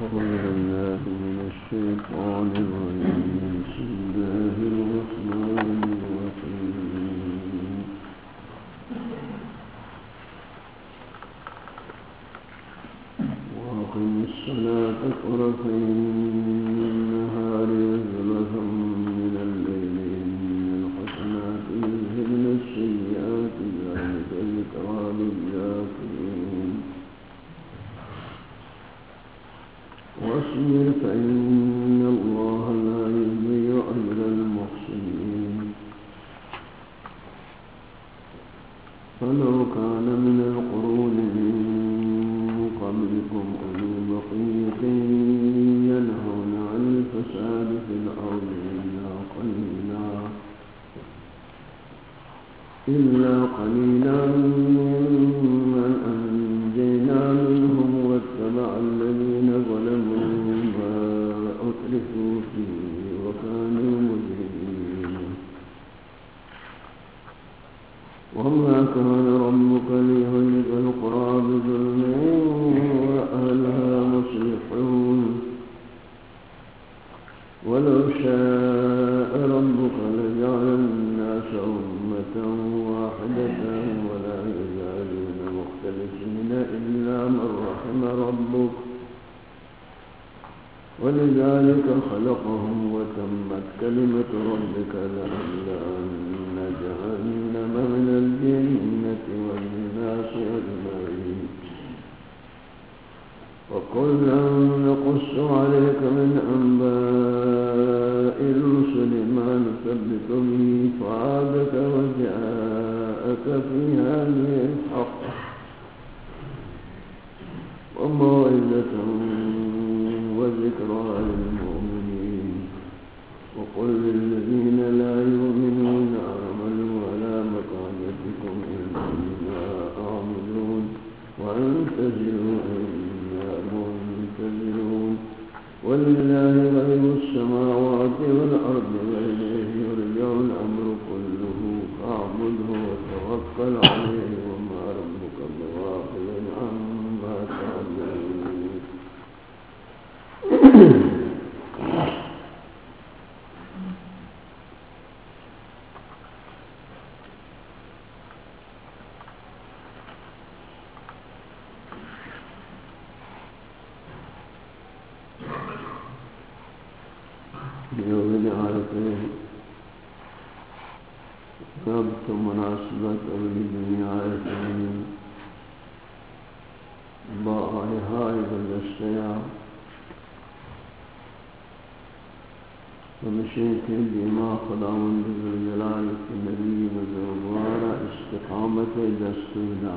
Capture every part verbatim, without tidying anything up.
بالله من الشيطان الرجيم بسم الله الرحمن الرحيم وأقم الصلاة طرفي النهار وزلفا من الليل إن الحسنات يذهبن السيئات ذلك ذكرى للذاكرين واصبر فإن الله لا يضيع أجر المحسنين فلو كان من القرون من قبلكم أولو بقية ينهون عن الفساد في الأرض إلا قليلا إلا قليلا ممن أنجينا منهم واتبع الذين ظلموا ما أترفوا فيه وكانوا مجرمين وما كان ربك ليهلك القرى بظلم وأهلها مصلحون ولو شاء ربك لجعل الناس أمة واحدة ولا يزالون مختلفين إلا من رحم ربك ولذلك خلقهم وتمت كلمة ربك لأملأن جهنم من الجنة والناس أجمعين وكلا نقص عليك من أنباء الرسل ما نثبت به فؤادك وجاءك في هذه الحق وموعظة وذكرى للمؤمنين وقل للذين لا يؤمنون اعملوا على مكانتكم إنا عاملون وانتظروا إنا منتظرون ولله غيب السماوات والأرض وإليه يرجع الأمر كله فاعبده وتوكل عليه وما ربك بغافل عما تعملون يوم عارفين ربط مناسبة أولي الدنيا عارفين باعها إذا ومشيك بما خداوند ذوالجلال في النبي بزرگوار استقامت دستورنا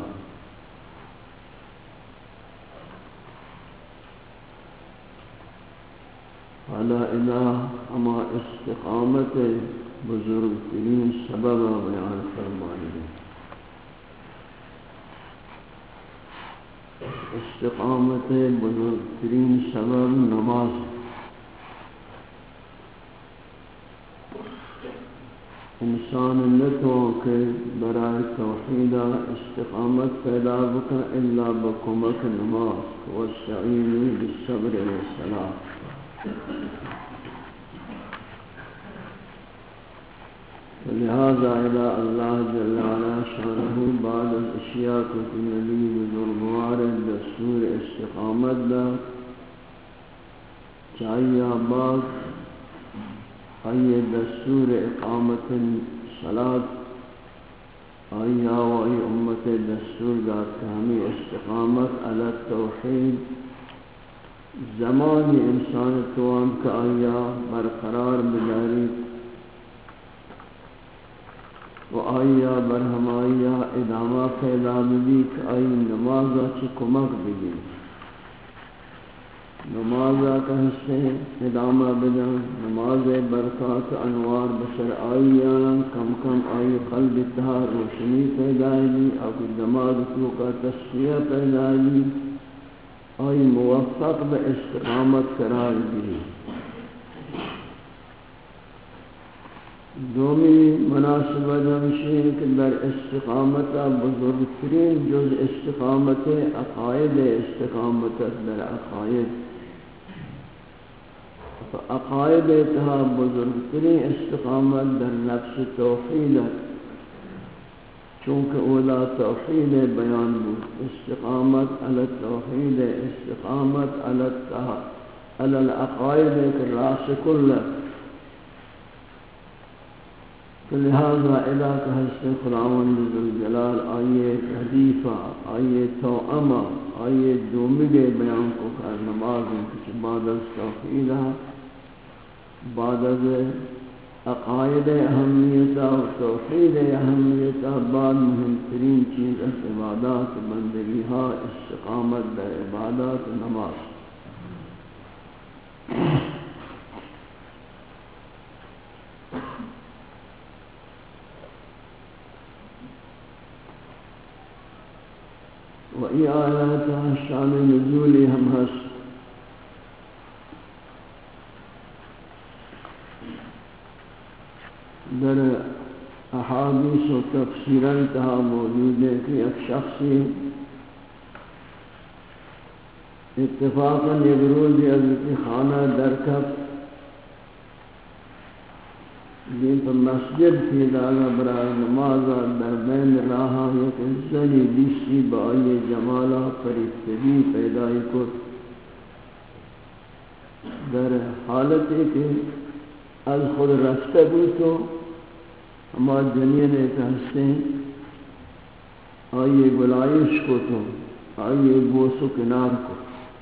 على إله أما استقامت بزرگترین سبب بیان فرمائے استقامت بزرگترین سبب نماز انسان نتو کہ برائے توحید استقامت پیدا بکا الا بکمک نماز واستعینوا بالصبر والصلاة ولهذا إلى الله جل وعلا شانه بعد الاشیاء کو نبی بزرگوار دستور استقامت دا چاہیے بعد آئیے دستور اقامت صلاة آئیہ و آئی امت دستور دار کہ ہمیں استقامت علی التوحید زمانی انسان توان کا آئیہ برقرار بداری و آئیہ برہمائیہ ادامہ پیدا بھی کہ آئی نمازہ چی کمک بھی نمازہ کا حصے ادامہ بدن نماز برکات انوار بسر آئیان کم کم آئی قلب اتحا روشنی پیدائلی اور دماغ تو کا تصفیہ پیدائلی آئی موفق با استقامت قرار دی دومی مناسبت ہمشی کہ در استقامت بزرگترین جز استقامت عقائد استقامت در عقائد عقائد اتها بزرگترین استقامت در نفس توحید چونکہ اولا توحید بیان بود استقامت علی التوحید استقامت علی علی العقائد راس کل لہذا اذا کہ حسن خداوند ذوالجلال آئیے حدیثہ آئیے توأمہ آئیے دومگے بیان کو کر نماز کچھ بعد از توحیدہ بعد از عقائد اہمیتہ و توحید اہمیتہ بعد مہمترین چیز از عبادات بندگیہا استقامت در عبادات نماز و ای آیات شان نزولی ہم ہست در احادیث و تفسیران تہا موجود ہے کہ ایک شخصی اتفاقاً یک روزی حضرت خانہ درکب جن پر مسجد کی داغا برای نماز در بین راہا یک زنی دیسی بائی جمالا پریفتگی پیدای کو در حالت کہ از خود رفته بود تو ہما جنین کہستے ہیں آئیے گلائش کو تو آئیے بوس و کنار کو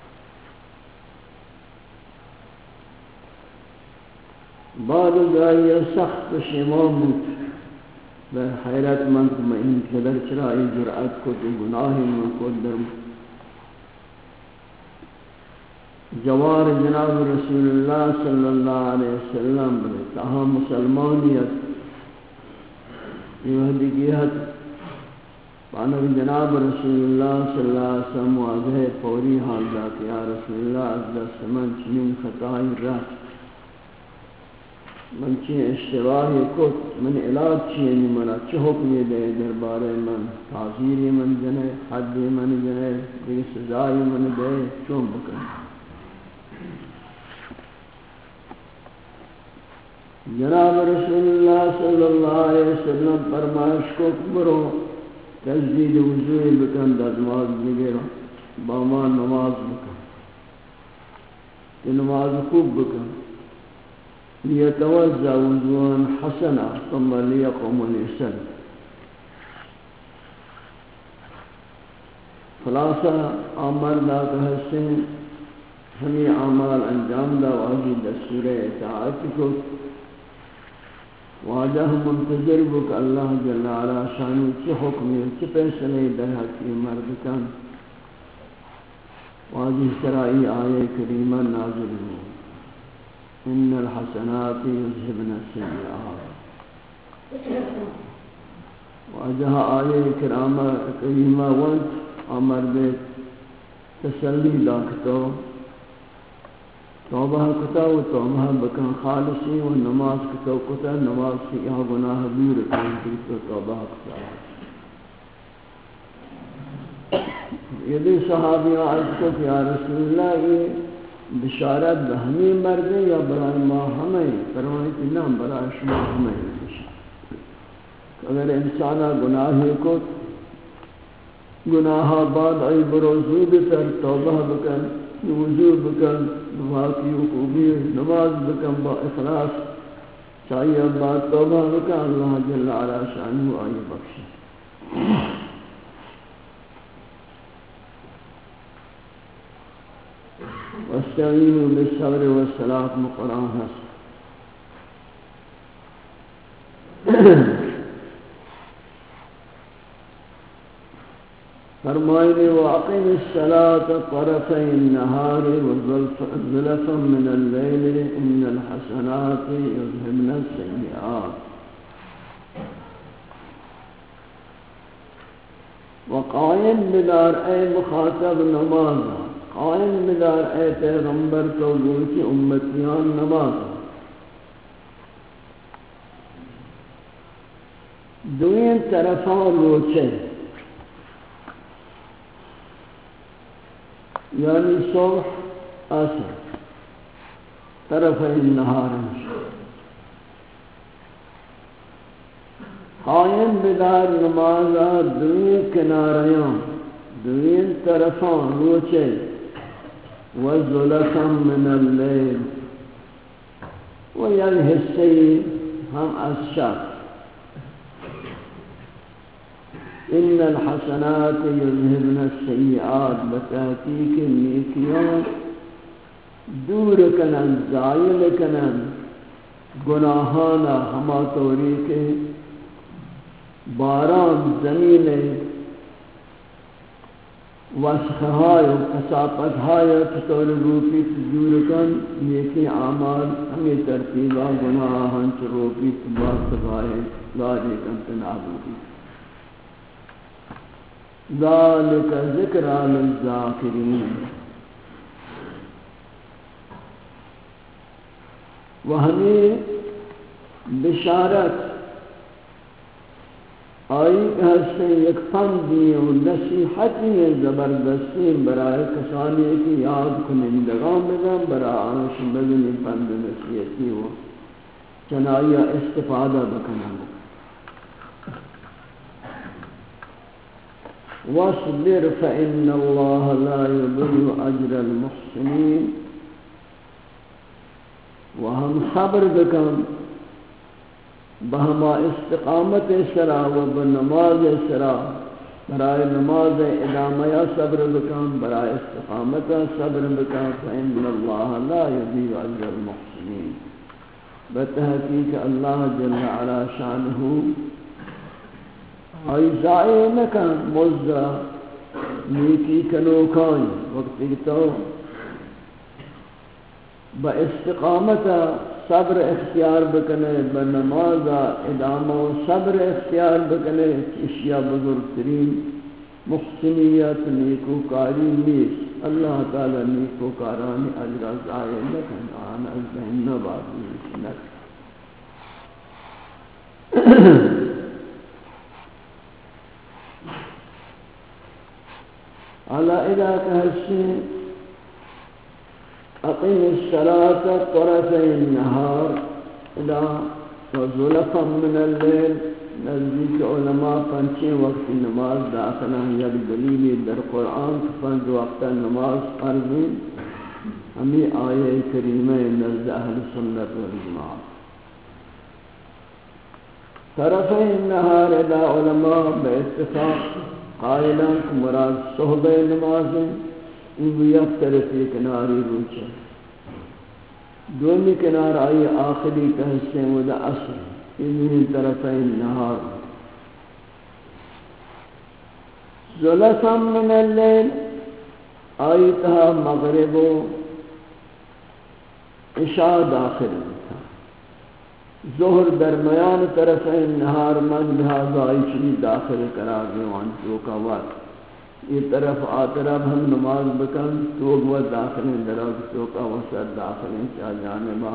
بعد جائیے سخت پشیمان بود در حیرت مند میں ان قدر چرائی جرأت کو تو گناہی من کو در جوار جناب رسول اللہ صلی اللہ علیہ وسلم بلے تاہا مسلمانیت یہ حدیقیت پانک جناب رسول اللہ صلی اللہ علیہ وسلم واضح فوری حال دا کہ یا رسول اللہ از دست من چنین خطائی رہت من چی اشتباہی کت من علاج چیئنی منا چی حکمی دے دربارے من تعذیری من جنے حدی من جنے دیکھ سزائی من دے چون بکن جناب رسول اللہ صلی اللہ علیہ وسلم فرمائش کو برو تجدید وضوء بکن دازماز بگیرو باما نماز بکن کہ نماز خوب بکن لیتوزع وضوءا حسنا ثم لیقوم لیسل خلاصہ آمر داتا حسن ہمیں اعمال انجام دا واجی دستور اطاعت کو واجہ منتظر بک اللہ جل علا شانی چی حکمی چی پیسلے در حقی مردکان واجی سرائی آیے کریمہ نازل ہو ان الحسنات یذهبن السیئات واجہ آیے کرامہ کریمہ ونت امر بے تسلی لاکتو توبہ کتا و توبہ بکن خالصی و نماز کتا کتا نماز سے یہاں گناہ دور کن تو توبہ کتا یہ دی صحابیوں عرض کو کہ یا رسول اللہ یہ بشارت بہمی مردے یا برای ما ہمیں فرمائے کہ نام برای شما ہمیں اگر انسانا گناہی کو گناہ بعد ای بروزو بتر توبہ بکن وضو بکن واقعی حقوبی نماز بکن با اخلاص چاہیے بعد توبہ بکن اللہ جل علا شانہ آئی بخشی واستعینوا بالصبر والصلاة مقرآن حسن فرمائنے وَأَقِمِ الصَّلَاةَ طَرَفَيِ النَّهَارِ وَزُلَفًا مِنَ اللَّيْلِ إِنَّ الْحَسَنَاتِ يُذْهِبْنَ السَّيِّئَاتِ وقائم بدار اے مخاطب نماز قائم بدار اے پیغمبر تو گوئی کی امتیان نماز دوین طرفان روچے یعنی صبح عصر طرف النهار قائم بدار نمازا دوین کناریاں دوین طرفان روچے وزلفا من اللیل و یک حصی ہم از شب ان الحسنات یذهبن السیئات بتحقیق نیکیان دور کنن زائل کنن گناہانا ہما طوری کے باران زمین وسخہائی و کساپتہائی چطور روپی تجور کن نیکی اعمال ہمیں ترتیبہ گناہاں چ روپی تباہ تباہی لاری کن تنابودی ذالک ذکر للذاکرین و ہمیں بشارت آئی ہستے یک پندی و نصیحتی زبردستی برای کسانی کی یاد کنندگان بگم برای آنش بگنی پند نصیحتی و چنائی استفادہ بکنم واصبر فإن الله لا يضيع أجر المحسنين وهم صبر بکم بہما استقامت سرا و بنماز سرا برائے نماز ادامہ صبر بکم برائے استقامت صبر بکم فإن الله لا يضيع أجر المحسنين بتحقیق اللہ جل علا شانہ آئی ضائع نکن مزدہ نیکی کنوکان وقتی تو با استقامت صبر اختیار بکنے بنماز ادامہ و صبر اختیار بکنے اشیاء بزرگترین محسنیت نیکوکاری نیست اللہ تعالی نیکوکارانی اجر ضائع نکن آن از بہن نبادی نکن علا اذا کہشیں اقیم الصلاة طرفي النهار الى وزلفا من الليل نزدیک علماء پنچیں وقت نماز داخلہ یک دلیلی در قرآن پنج وقت نماز فرضی ہمیں آیہ کریمہ نزد اہل سنت والجماع طرفي النهار الى علماء باتفاق قائلان کہ مراد صحبہ نماز ان یک طرفی کناری روچے دومی کنار آئی آخری کا حصے ودا عصر ان طرفین نہار ذلفا من اللیل آئی تہا مغرب و عشاء داخل تھا ظہر درمیان طرفین نہار من لہذا آئی چلی داخل قرار دیوان جو کا وقت یہ طرف آطرف ہم نماز بکن تو وہ داخلیں درد تو کا وسط داخلیں چاہ جانبا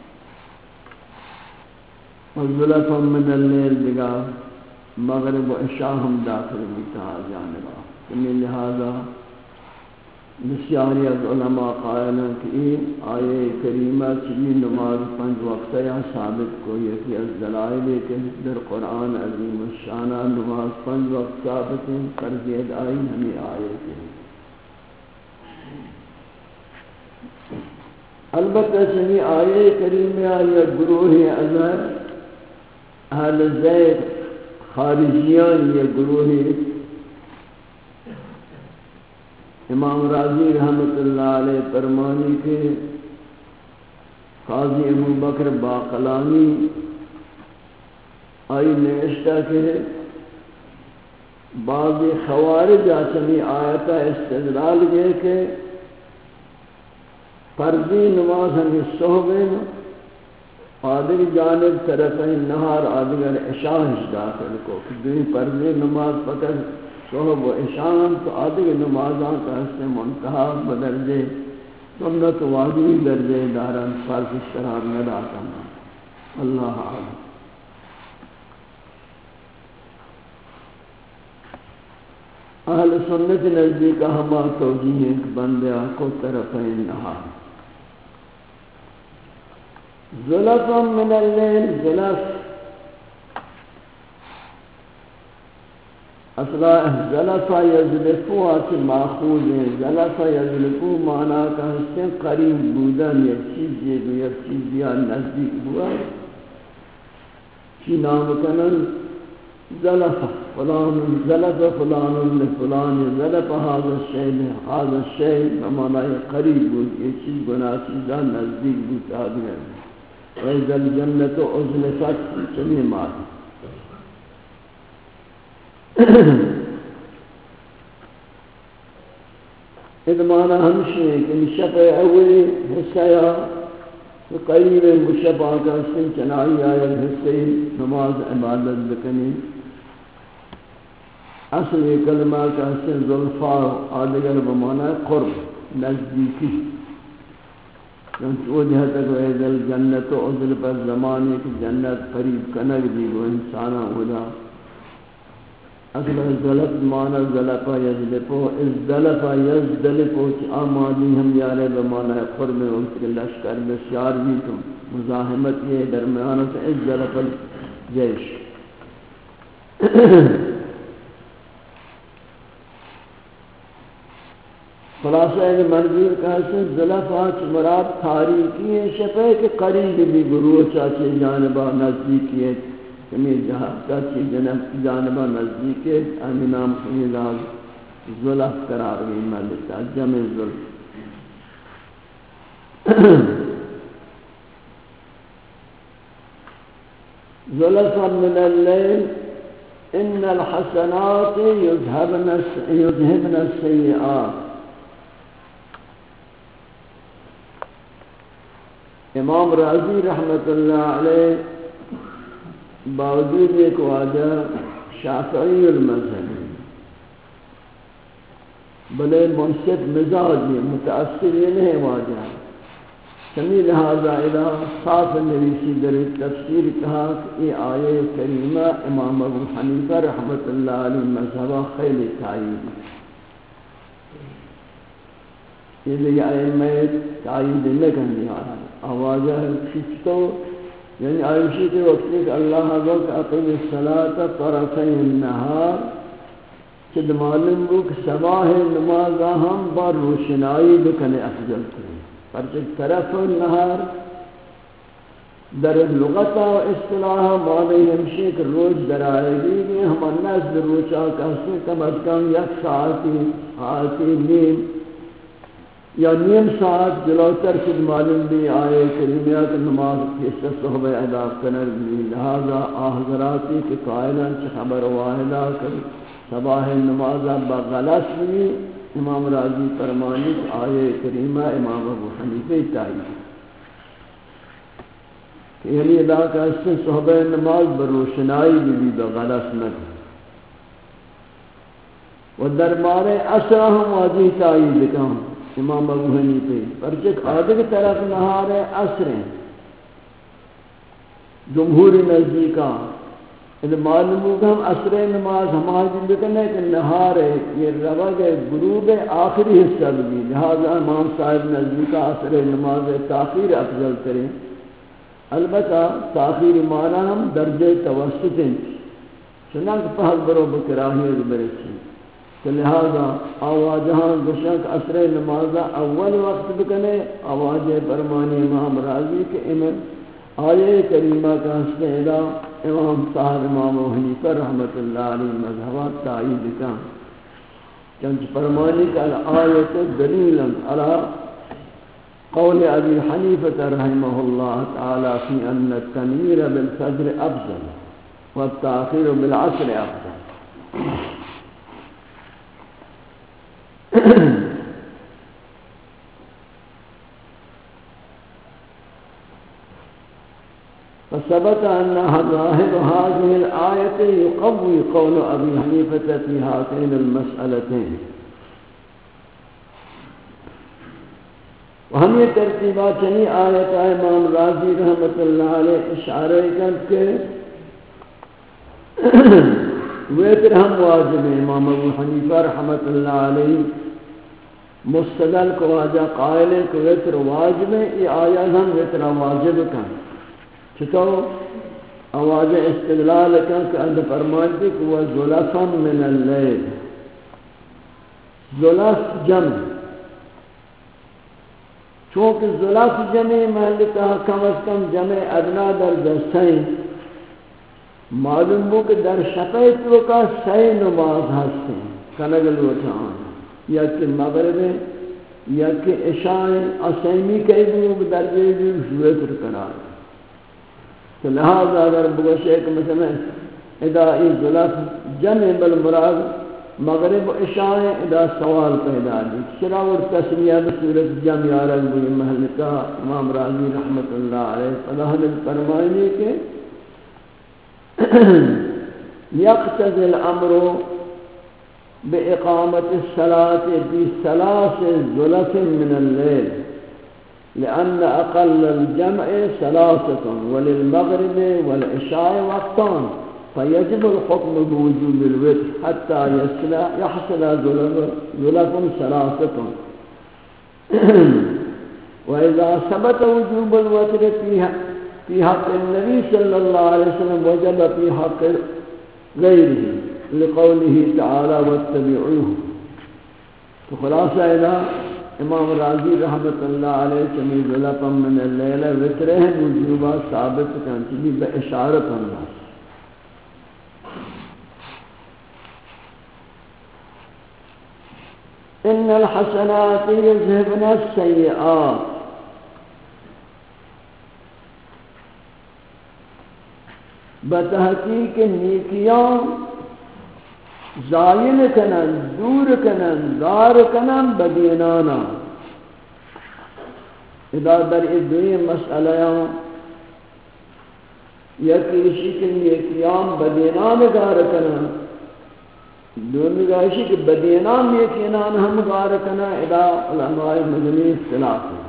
وَظُلَفًا مِنَ اللَّيْلِ بگا مغرب و عشاء ہم داخل بیتا جانبا تمہیں لہذا بسیاری از علماء قائلیں کہ این آیے کریمہ چلی نماز پنج وقتہ یا ثابت کو یکی از دلائل کہ در قرآن عظیم الشانہ نماز پنج وقت ثابت ہیں ترزید آئی ہمیں آیے کریمہ البتہ چلی آیے کریمہ یا گروہ ازہر اہل زید خارجیان یا گروہ امام راضی رحمت اللہ علیہ فرمانی کے قاضی ابو بکر باقلانی آئی نوشتہ کہ بعض خوارج آسمی آیتا استدلال گئے کہ فرضی نماز ہمیں صحبین آدھر جانب طرف نہار آدھر عشاء داخل کو دوی فرضی نماز پکر صحب و عشان تو آدھے نمازاں کا حسن منتحہ بدرجے سنت واجبی درجے داران فرض اشترار ندا کرنا اللہ عالم اہل سنت نزدیک ہما توجیہ ایک بندے کو طرفین نہار زلفا من اللیل زلف اصلا زلفا یزلفو آتی ماخوذ ہیں. زلفا یزلفو معنی کا حسن قریب بودن، یک چیز یہ دو یک چیز یا نزدیک ہوا کی نام کنن زلفا فلان زلف فلان لفلان زلف هذا الشيء هذا الشيء بمعنی قریب بود، یہ چیز گناہ چیزا نزدیک بود آدمی. وَإِذَا الْجَنَّةُ أُزْلِفَتْ چنین معنی ادمانا ہمشی ہے کہ شفع اولی حصہ یا قریب مشفع کا سن چنائی آیا حصہ نماز عبادت بکنی. اصل کلمہ کا سن ظلفا آدگر بمانا قرب نزدیکی، وہ جہاں تک وَإِذَا الْجَنَّةُ أُزْلِفَتْ زمانے کی جنت قریب کنگ دی وہ انسانا ہودا. اصل زلف معنی زلفا یزلفو ازدلفا یزدلفو چی آمادی ہم یارے بمعنی قرب وقت کے لشکر بسیار بھی تو مزاحمت یہ درمیان سے ازدلف الجیش. خلاصہ ہے منظور کا حسن زلفا چی مراد تاریکی ہے شفے کے قریب بھی گروہ چاچے جانبہ نزدیکی ہے کمی جہاں کسی جانبہ نزدیک ہے امی نام خیلال ظلف قرار گئی ملتا جمع ظلف. ظلفا من اللیل ان الحسنات یذهبن السیئات. امام راضی رحمت اللہ علیہ باوجود ایک واجہ شافعی المذہب بلے منصف مزاج میں متاثر یہ نہیں واجہ سمی لہذا الہ صاف نویسی در تفسیر کہا کہ یہ آیہ کریمہ امام ابو حنیفہ رحمت اللہ علیہ مذہبہ خیلی تائید یہ لئے ائمہ تائید لکن دیا آوازہ کچھ یعنی عائشہ کے وقت کہ اللہ حضرت اقیم الصلاة طرفی النہار چد معلوم ہو کہ صباح نمازہ ہم بار روشنائی بکنے افضل کریں. پرچک طرف النہار در لغتا و اصطلاح معنی ہمشی کہ روز در آئے گی ہم الناس در روچا کہتے کم از کم یک ساعتی آتی نیم یا نیم ساعت جلوتر سے معلوم بھی آئے کریمیات نماز کی صحبہ ادا کنر بھی. لہذا آحضراتی کے قائلان سے خبر واحدہ کر صباح نمازہ بغلس بھی امام راضی فرمانی آئے کریمہ امام ابو حنیفہ تائید کہ یعنی ادا کا اس سے صحبہ نماز بروشنائی بھی بغلس نہ و دربار اسرہ ہم واضح تائید کہاں امام ابو حنیفہ پرچک آدھے کی طرف نہار عصر جمہور نزدیکا یہ معلوم ہو کہ ہم عصر نماز ہماری بکنے کہ نہار یہ روگ غروب آخری حصہ بھی. لہذا امام صاحب نزدیکا عصر نماز تاخیر افضل کریں. البتہ تاخیر معنی ہم درجہ توسط ہیں چنانکہ پہل برو بکراہیت برسی کہ لہذا آواجہاں گشک عصر نمازہ اول وقت بکنے آواز فرمانی امام راضی کے امام آیہ کریمہ کا حسن ادا امام صاحب امام حنیفہ رحمت اللہ علیہ مذہبات تائید کا چنچ فرمانی کا آیت دلیلا علی قول ابی حنیفہ رحمہ اللہ تعالی فی ان التنویر بالفجر افضل والتاخیر بالعصر افضل. فثبت أن ظاهر هذه الآية يقوي قول أبي حنيفة في هاتين المسألتين. وهم یہ ترتیبات چنی آیت امام راضی رحمت اللہ علیہ اشارہ کرتے ویتر ہم واجب ہیں. امام ابو حنیفہ رحمت اللہ علیہ مستدل کو واجہ قائل ہے کہ ویتر واجب ہے. یہ آیات ہم ویتر واجب کا چطور آواز استدلال کن کہ اندر فرمائیتی کہ وہ ظلفا من اللیل، ظلف جمع، چونکہ ظلف جمع محلتا کم از کم جمع ادنا در دستین، معلوم ہو کہ در شفیت وقت سی نماز ہستے ہیں کنگل وچان، یا کہ مغرب یا کہ عشاء اسیمی کئی بھی درجے بھی شویتر قرار ہے، تو لہذا اگر بگوشے کہ مثلا ادائی ظلف جمع بالمراد مغرب و عشاء ادا سوال پیدا دی چرا اور تسمیہ بصورت جمع آرگ بھی محلکہ امام راضی رحمت اللہ علیہ فلاح نے فرمائنی کہ یقتضی الامر بإقامة الصلاة في ثلاث ظلف من الليل لأن أقل الجمع ثلاثة وللمغرب والعشاء وقتان فيجب الحكم بوجوب الوتر حتى يصل يحصل ظلف ثلاثة وإذا ثبت وجوب الوتر في حق النبي صلى الله عليه وسلم وجب في حق غيره لقوله تعالى واتبعوه. تو خلاصہ الہ امام راضی رحمت اللہ علیہ چمی ظلفا من اللیل وتر ہے وجوبہ ثابت کرنی باشارت اللہ. ان الحسنات یذهبن السیئات، بتحقیق نیکیان زائل کنن دور کنن دار کنن بدینانا. اذا در ادوی مسئلہ یکی اسی کے نیکیان بدینان دار کنن دون گاشی کہ بدینان نیکیان ہم دار کنن اذا علماء مدنی اختلاف ہے.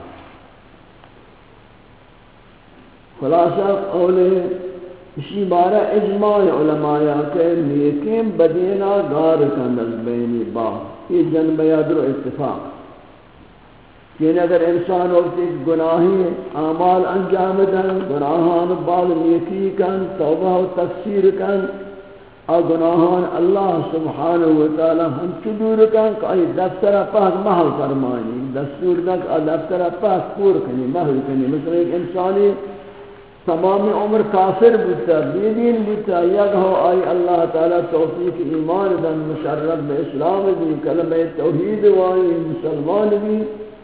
خلاصہ قول اسی بارہ اجماع علماء کہ نیکیم بدینہ غار کندل بینی با، یہ جنب یادر اتفاق. یعنی اگر انسان وقت ایک گناہی اعمال انجام دن گناہان بال نیکی کن توبہ و تفسیر کن اور گناہان اللہ سبحانہ وتعالی ہم چدور کن کہ ای دفتر پاک محل فرمانی دستور دن کہ دفتر پاک پور کنی محل کنی. مثلا ایک انسانی تمام عمر کافر بودتا بیدین بودتا یک ہو آئی اللہ تعالی توفیق ایمان دن مشرف بے اسلام بھی کلمہ توحید وائی مسلمان بھی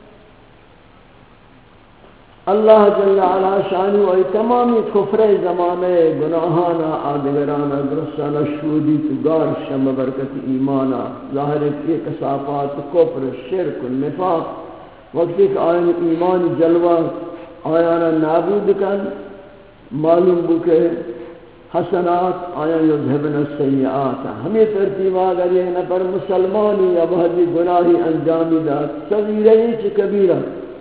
اللہ جل علا شانی وائی تمامی کفر زمانے گناہانا آدگرانا درستانا شودی تگار شم برکت ایمانا ظاہر کی کسافات کفر شرک نفاق وقتی کہ آئین ایمان جلوہ آیانا نابود کن معلوم بو کہ حسنات آیا یذهبن السیئات. ہمیں ترتیب اگر یہ نفر مسلمانی یا بہتی گناہی انجامی داد صغیرہ چی کبیرہ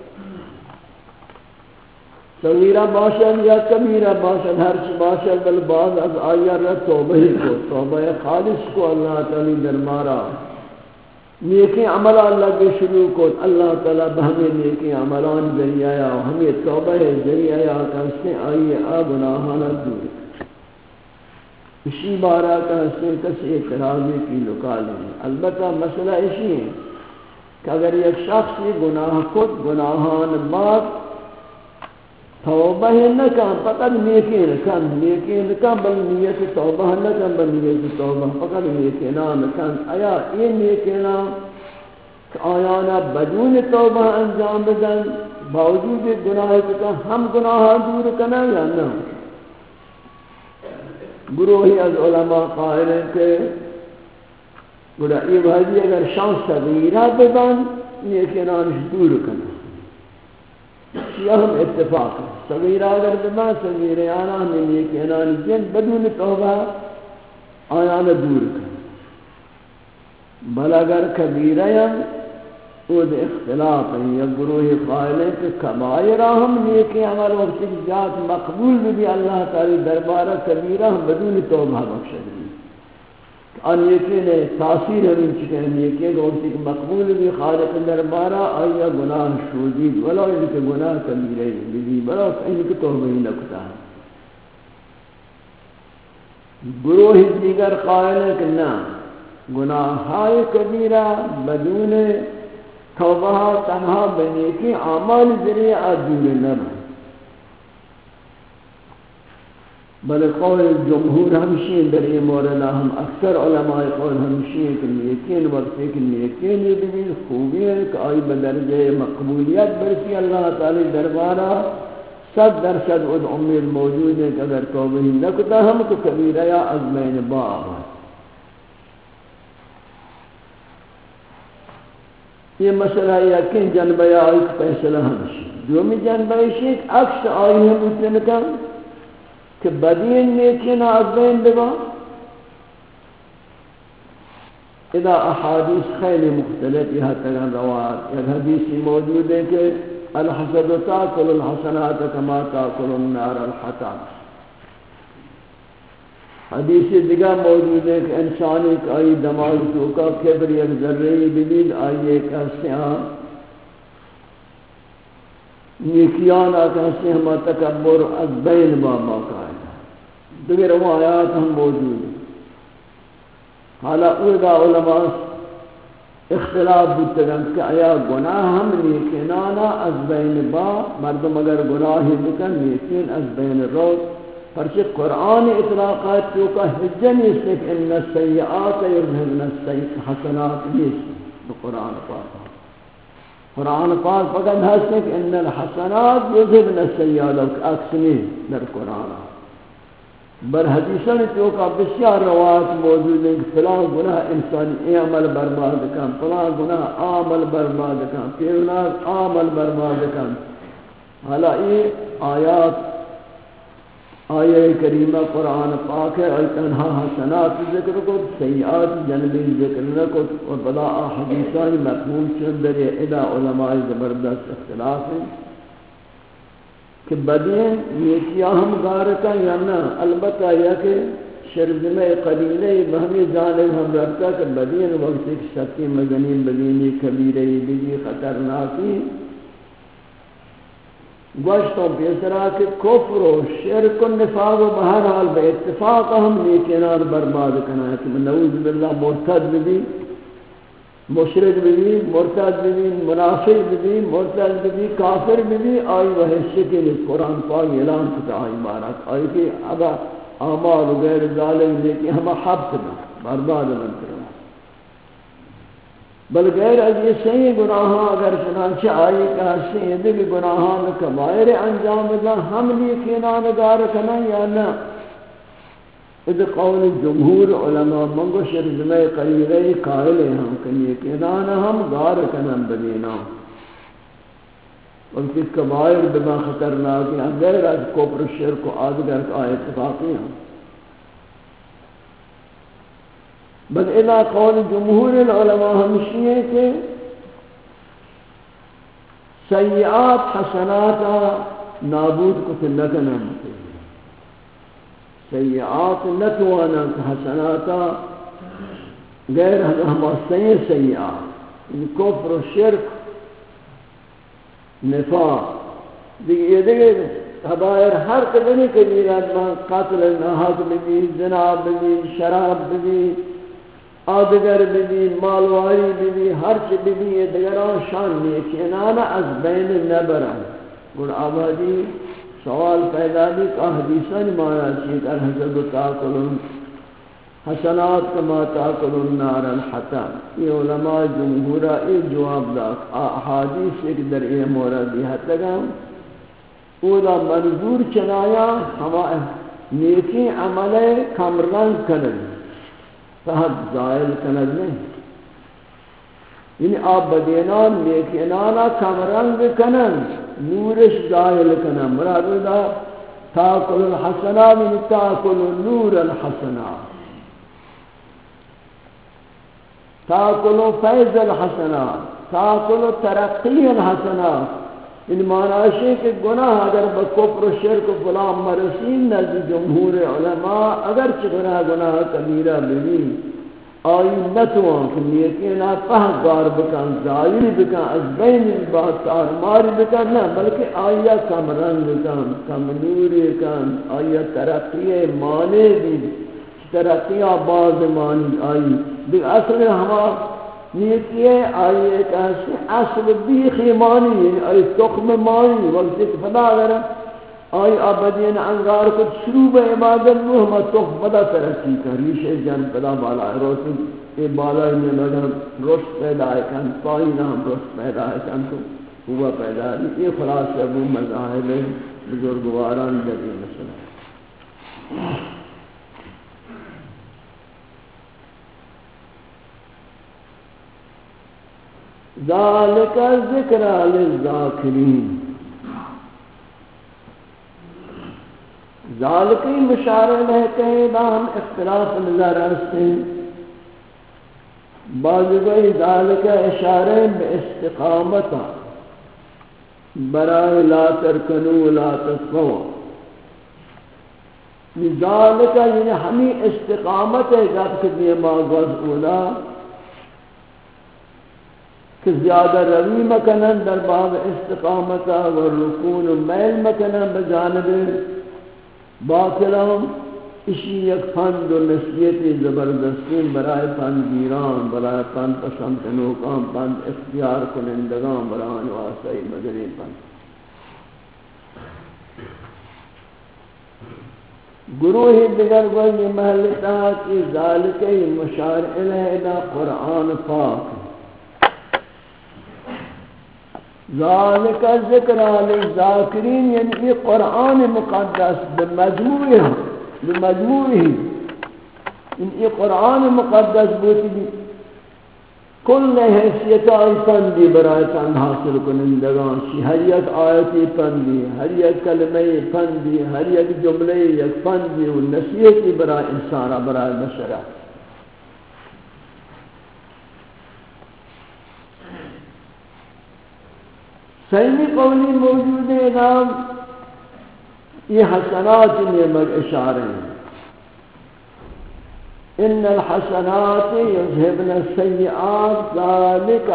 صغیرہ باشد یا کبیرہ باشد ہر چی باشد بل بعض از آیا رہ توبہ کو توبہ خالص کو اللہ تعالی درمارا نیکی عمل اللہ کے شروع کو اللہ تعالی بہمیں نیکی عملان ذریعہ ہمیں توبہ ذریعہ کہتے ہیں آئیے آ گناہانا دور. اسی بارہ کہتے ہیں کسی اعتراضی کی لکالی ہے. البتہ مسئلہ اسی ہے کہ اگر ایک شخص گناہ خود گناہان بعد توبہ نہ کن فقط نیکی نکن نیکی نکن بل نیت توبہ نکن بل نیت توبہ فقط نیکی نام کن آیا یہ نیکی نام آیانا بدون توبہ انجام بدن باوجود گناہ کن ہم گناہ دور کنا یا نہ. گروہی از علماء قائل ہیں کہ گناہ یہ بھائی اگر شان صغیرہ بدن نیکی نامش دور کنا یہ ہم اتفاق ہے. صغیرہ اگر بما صغیرہ آنا ہمیں نیکی انانی جن بدون توبہ آیانا دور کر. بل اگر کبیرہ وہ اختلاف ہے. یا گروہ قائل ہے کہ کبائرہ ہم نیکی عمل وقت کی ذات مقبول بھی اللہ تعالی دربارہ کبیرہ ہم بدون توبہ بخشد بھی اور نیکی نے تاثیر ہمیں چکے ہیں نیکی وقت کی مقبول بھی خالق دربارہ آیا گناہ شودید ولا ان کے گناہ کبیرہ بھی بلا ان کی توبہ ہی نکتا ہے. گروہ دیگر قائل ہیں کہ نہ گناہائے کبیرہ بدون توبہ تنہا بنے کی اعمال ذریعہ دور نہ بل قول جمہور ہمشی در یہ موردہ ہم اکثر علماء قول ہمشی کہ نیکین وقت ہے کہ نیکین یہ بھی خوبی ہے کہ آئی بدرجہ مقبولیت برسی اللہ تعالی دربارہ صد درصد اد امید موجود ہے کہ اگر توبہ ہی نکتا ہم تو کبیرہ یا عظمین باب یہ مسئلہ یقین جنبہ یا آئی کا فیصلہ ہمشی جو میں جنبہ شیخ عکس آئی ہم اتنکا کہ بدین نیکین عظمین ببا اذا احادیث خیلی مختلف یہ تگن روایت ایک حدیثی موجود ہے کہ الحسد تاکل الحسنات کما تاکل النار الحطام حدیثی دیگر موجود ہے کہ انسانی کا آئی دماغ توکا کبر یک ذرہی بلید آئی ایک اسیاں نیکیان آکاسی ہما تکبر از بین بابا قائدہ دیگر روایات ہم موجود ہیں حالا اوگا علماء اختلاف بودتگن کہ آیا گناہ ہم نیکنانا از بین با مردم اگر گناہی بکن نیکین از بین رو پرچہ قرآن اطلاقات تو کا حجن اس نے کہ ان السیئات یذهبن الحسنات نیست قرآن پاک قرآن پاک فقط ہستے کہ ان الحسنات یذهبن السیئات اکسنی در قرآن بر حدیثاں تو کا بسیار روایات موجود ہیں کہ فلاں گناہ انسانی عمل برباد کن فلاں گناہ عمل برباد کن فلاں عمل برباد کن حالا یہ آیات آیہ کریمہ قرآن پاک ہے اور تنہا حسنات ذکر کو سیئات جنبی ذکر نہ کو اور بلا حدیثان مفہوم چندر ادا علماء زبردست اختلاف ہیں کہ بدین یہ کیا ہم غارکا یا نہ البتہ یہ کہ شرزمہ قلیلہ بہمی جانب ہم رکھتا کہ بدین وقت ایک شکی مدنی بدینی کبیرہی بھی خطرناکی گوشتوں پیسرا کہ کفر و شرک و نفاق و بہرحال بے اتفاق ہم نیکنان برباد کرنا ہے کہ نعوذ باللہ مرتد بھی مشرک بھی مرتد بھی منافق بھی مرتد بھی کافر بھی آئی وہ حصے کے لئے قرآن پاک اعلان کتا آئی بارک آئی کہ ابا اعمال و غیر ظالم لیکن ہم حبت میں برباد من کرنا بل غیر از یہ صحیح گناہاں اگر چنانچہ آئی کہ ہستے ہیں بھی گناہاں کبائر انجام دا ہم نیکنان گار کنا یا نہ اذ قول جمہور علماء منگو شرزمہ قلیلہ قائل ہیں ہم کہ نیکنان ہم گار کنا بدینا ان کی کبائر بما خطرناک ہیں غیر از کفر شرک و آدگر کا اتفاقی ہیں بل اذا قول جمہور العلماء ہمشی ہے کہ سیئات حسناتا نابود کو تلکنا سیئات نتوانا حسناتا غیر ہم سیئ سیئات ان کفر و شرک نفاق یہ دیکھیں کبائر ہر قدمی کبیرات میں قاتل ناحق بھی زنا بھی شراب بھی آدگر بھی مالواری بھی ہر چی بھی یہ دیگران شان نیکنانا از بین نبرن گوڑ آبادی سوال پیدا بھی کہ حدیثان مانا چیت الحسد تاکلن حسنات کما تاکلن نار الحطام یہ علماء جمہورہ یہ جواب دا احادیث ایک در یہ موردی حد لگا اولا منظور چنایا ہما نیکی عمل کمرنگ کنن فہد زائل کنن نہیں یعنی آپ بدینان نیکنانا کمرنگ کنن نورش زائل کنن مراد دا تاکل الحسنات یعنی تاکل نور الحسنات تاکل فیض الحسنات تاکل ترقی الحسنات ان معنی ہے کہ گناہ اگر بکفر و شرک و فلان مرسین نزد جمہور علماء اگر چھ گناہ گناہ کبیرہ بھی آئی نتوان کہ نیکینا پہگار بکن ظاہری بکن از بین بات تارماری بکن نہ بلکہ آیا کم رنگ بکن کم نوری کن آیا ترقی مانے بھی ترقیہ باز مانی آئی دیکھ اصل ہما نیتی ہے آئی ایک اصل بیخی مانی آئی تخم مانی وقت ایک فدا کرا آئی آبادین انگار کو شروع بے عبادت میں ہما تخم فدا ترقی کر ریشے جن فدا بالا ہے روشن یہ بالا میں مگر رشت پیدا ہے کن پائی نام رشت پیدا ہے کن تو ہوا پیدا ہے یہ خلاص ابو مذاہب بزرگواران جدی مسئلہ ذالک ذکر للذاکرین ذالکی مشارع میں کہیں ہم اختلاف نظر رستے بعضی ذالک اشارہ باستقامتا برائے لا ترکنو لا تسقوا ذالک یعنی ہمیں استقامت ہے جب کہ دیما غز اولا کہ زیادہ روی مکنن در باب استقامتا و رکون و میل مکنن بجانب باطلام اسی یک پند و نصیحت زبردستین برای پند گیران برای پند پسند کنوکان پند اختیار کنندگان برای واسطی مدری پند گروہ دیگر گوئی محلتا کی ذالکی مشار الیہ قرآن پاک ذالک ذکر للذاکرین یعنی قرآن مقدس بمجموعی بمجموعی یہ قرآن مقدس بوتی بھی کل حیثیت آئی پندی برای پند حاصل کنندگان شی ہر یک آیتی پندی ہر یک کلمہ پندی ہر یک جملے یک پندی و نصیحتی برای انسان برای بشرہ سیمی قولی موجود ہے نام یہ حسنات نعمت اشارے ہیں ان الحسنات یذهبن السیئات ذالک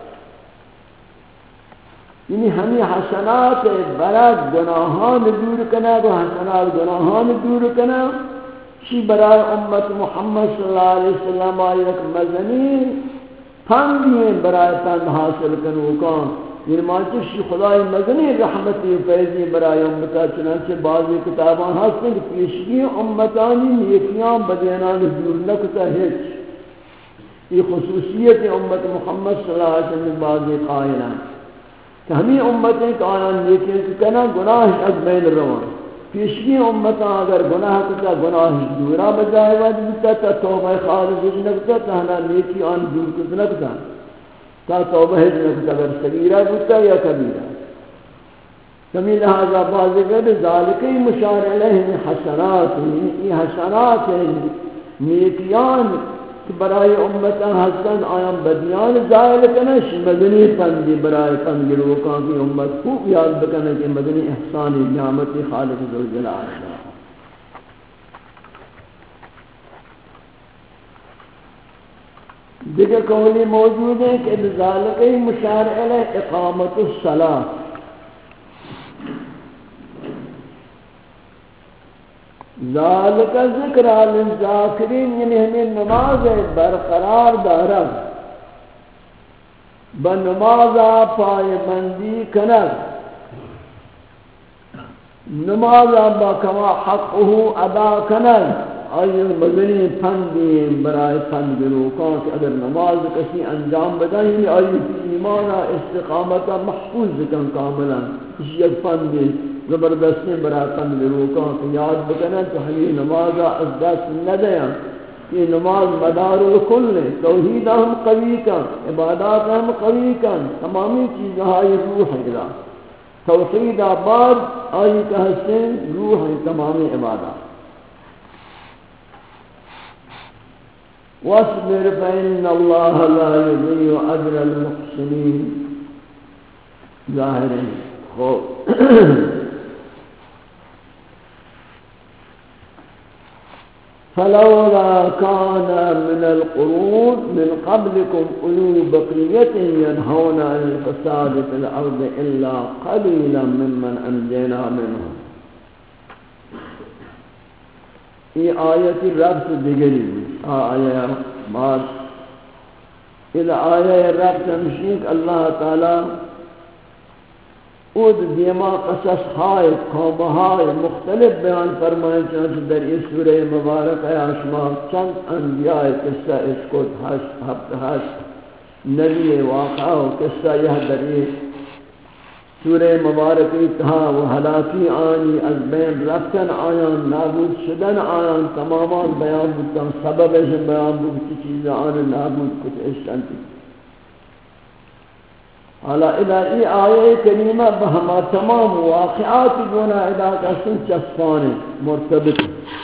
یعنی ہمیں حسنات برات گناہان دور کنا و حسنات گناہان دور کنا شی برای امت محمد صلی اللہ علیہ وسلم آیت مزنی پندی برای پند حاصل کنو کان یہ مانچش خدای مزنی رحمتی فیضی برای امتا چنانچہ بعضی کتابان ہستیں کہ پیشگی امتانی نیکیان بدینان دور نکتا ہیچ یہ خصوصیت امت محمد صلی اللہ علیہ وسلم بعضی قائلان کہ ہمیں امتیں کہ آیان نیکیان کنا گناہ از بین روان پیشگی امتان اگر گناہ کتا گناہ دورا بجائے وجہ بتا تا توبہ خالص نکتا تا ہنا نیکی آن دور کت نکتا تا توبہ نکتا اگر صغیرہ بتا یا کبیرہ کمی لہذا بازی کہ ذالکی مشار علیہ حسنات یہ حسنات نیکیان برای امتا حسن آیان بدیان زائل کنش مدنی پندی برای پند گروکان کی امت خوب یاد بکنے کہ مدنی احسانی نعمتی خالق ذوالجلال دیگر قولی موجود ہے کہ ذالکی مشار علیہ اقامت الصلاة ذالک ذکر للذاکرین یعنی ہمیں نماز برقرار دارا بنمازا پائے بندی کنر نمازا بکما حقه ادا کنر آئی مدنی پندی برای پند روکان کہ اگر نماز کسی انجام بدہی آئی ایمانا استقامتا محفوظ کن کاملا اس یک پندی زبردستی برای پند روکان کہ یاد بکنن تو ہمیں نمازا از دست ندیاں کہ نماز مدار الکل ہے توحید ہم قوی کن عبادات ہم قوی کن تمامی چیزہائی روح ہے توحید آباد آئی کہ حسن روح ہے تمامی عبادات واصبر فإن الله لا يضيع أجر المحسنين ظاہر خوب فلولا كان من القرون من قبلكم أولو بقية ينهون عن الفساد في الأرض إلا قليلا ممن أنجينا منهم یہ آیتی ربط دیگری آیا بعد اذا آیا ربط مشیق اللہ تعالی اود دیما قصص ہائے قوم ہائے مختلف بیان فرمائے چانچہ در اس سورہ مبارک ہے آشما چند انبیاء قصہ اس کو ہشت ہفت ہشت نبی واقعہ و قصہ یہ در یہ سورہ مبارک اتہا و حلاکی آنی از بین رفتن آیان نابود شدن آیان تمامان بیان بودتا سبب ایسے بیان بودتی چیز آن نابود کت اشتنتی حالا الہی آیے کریمہ بہما تمام واقعات گونا علاقہ سن چسپانے مرتبط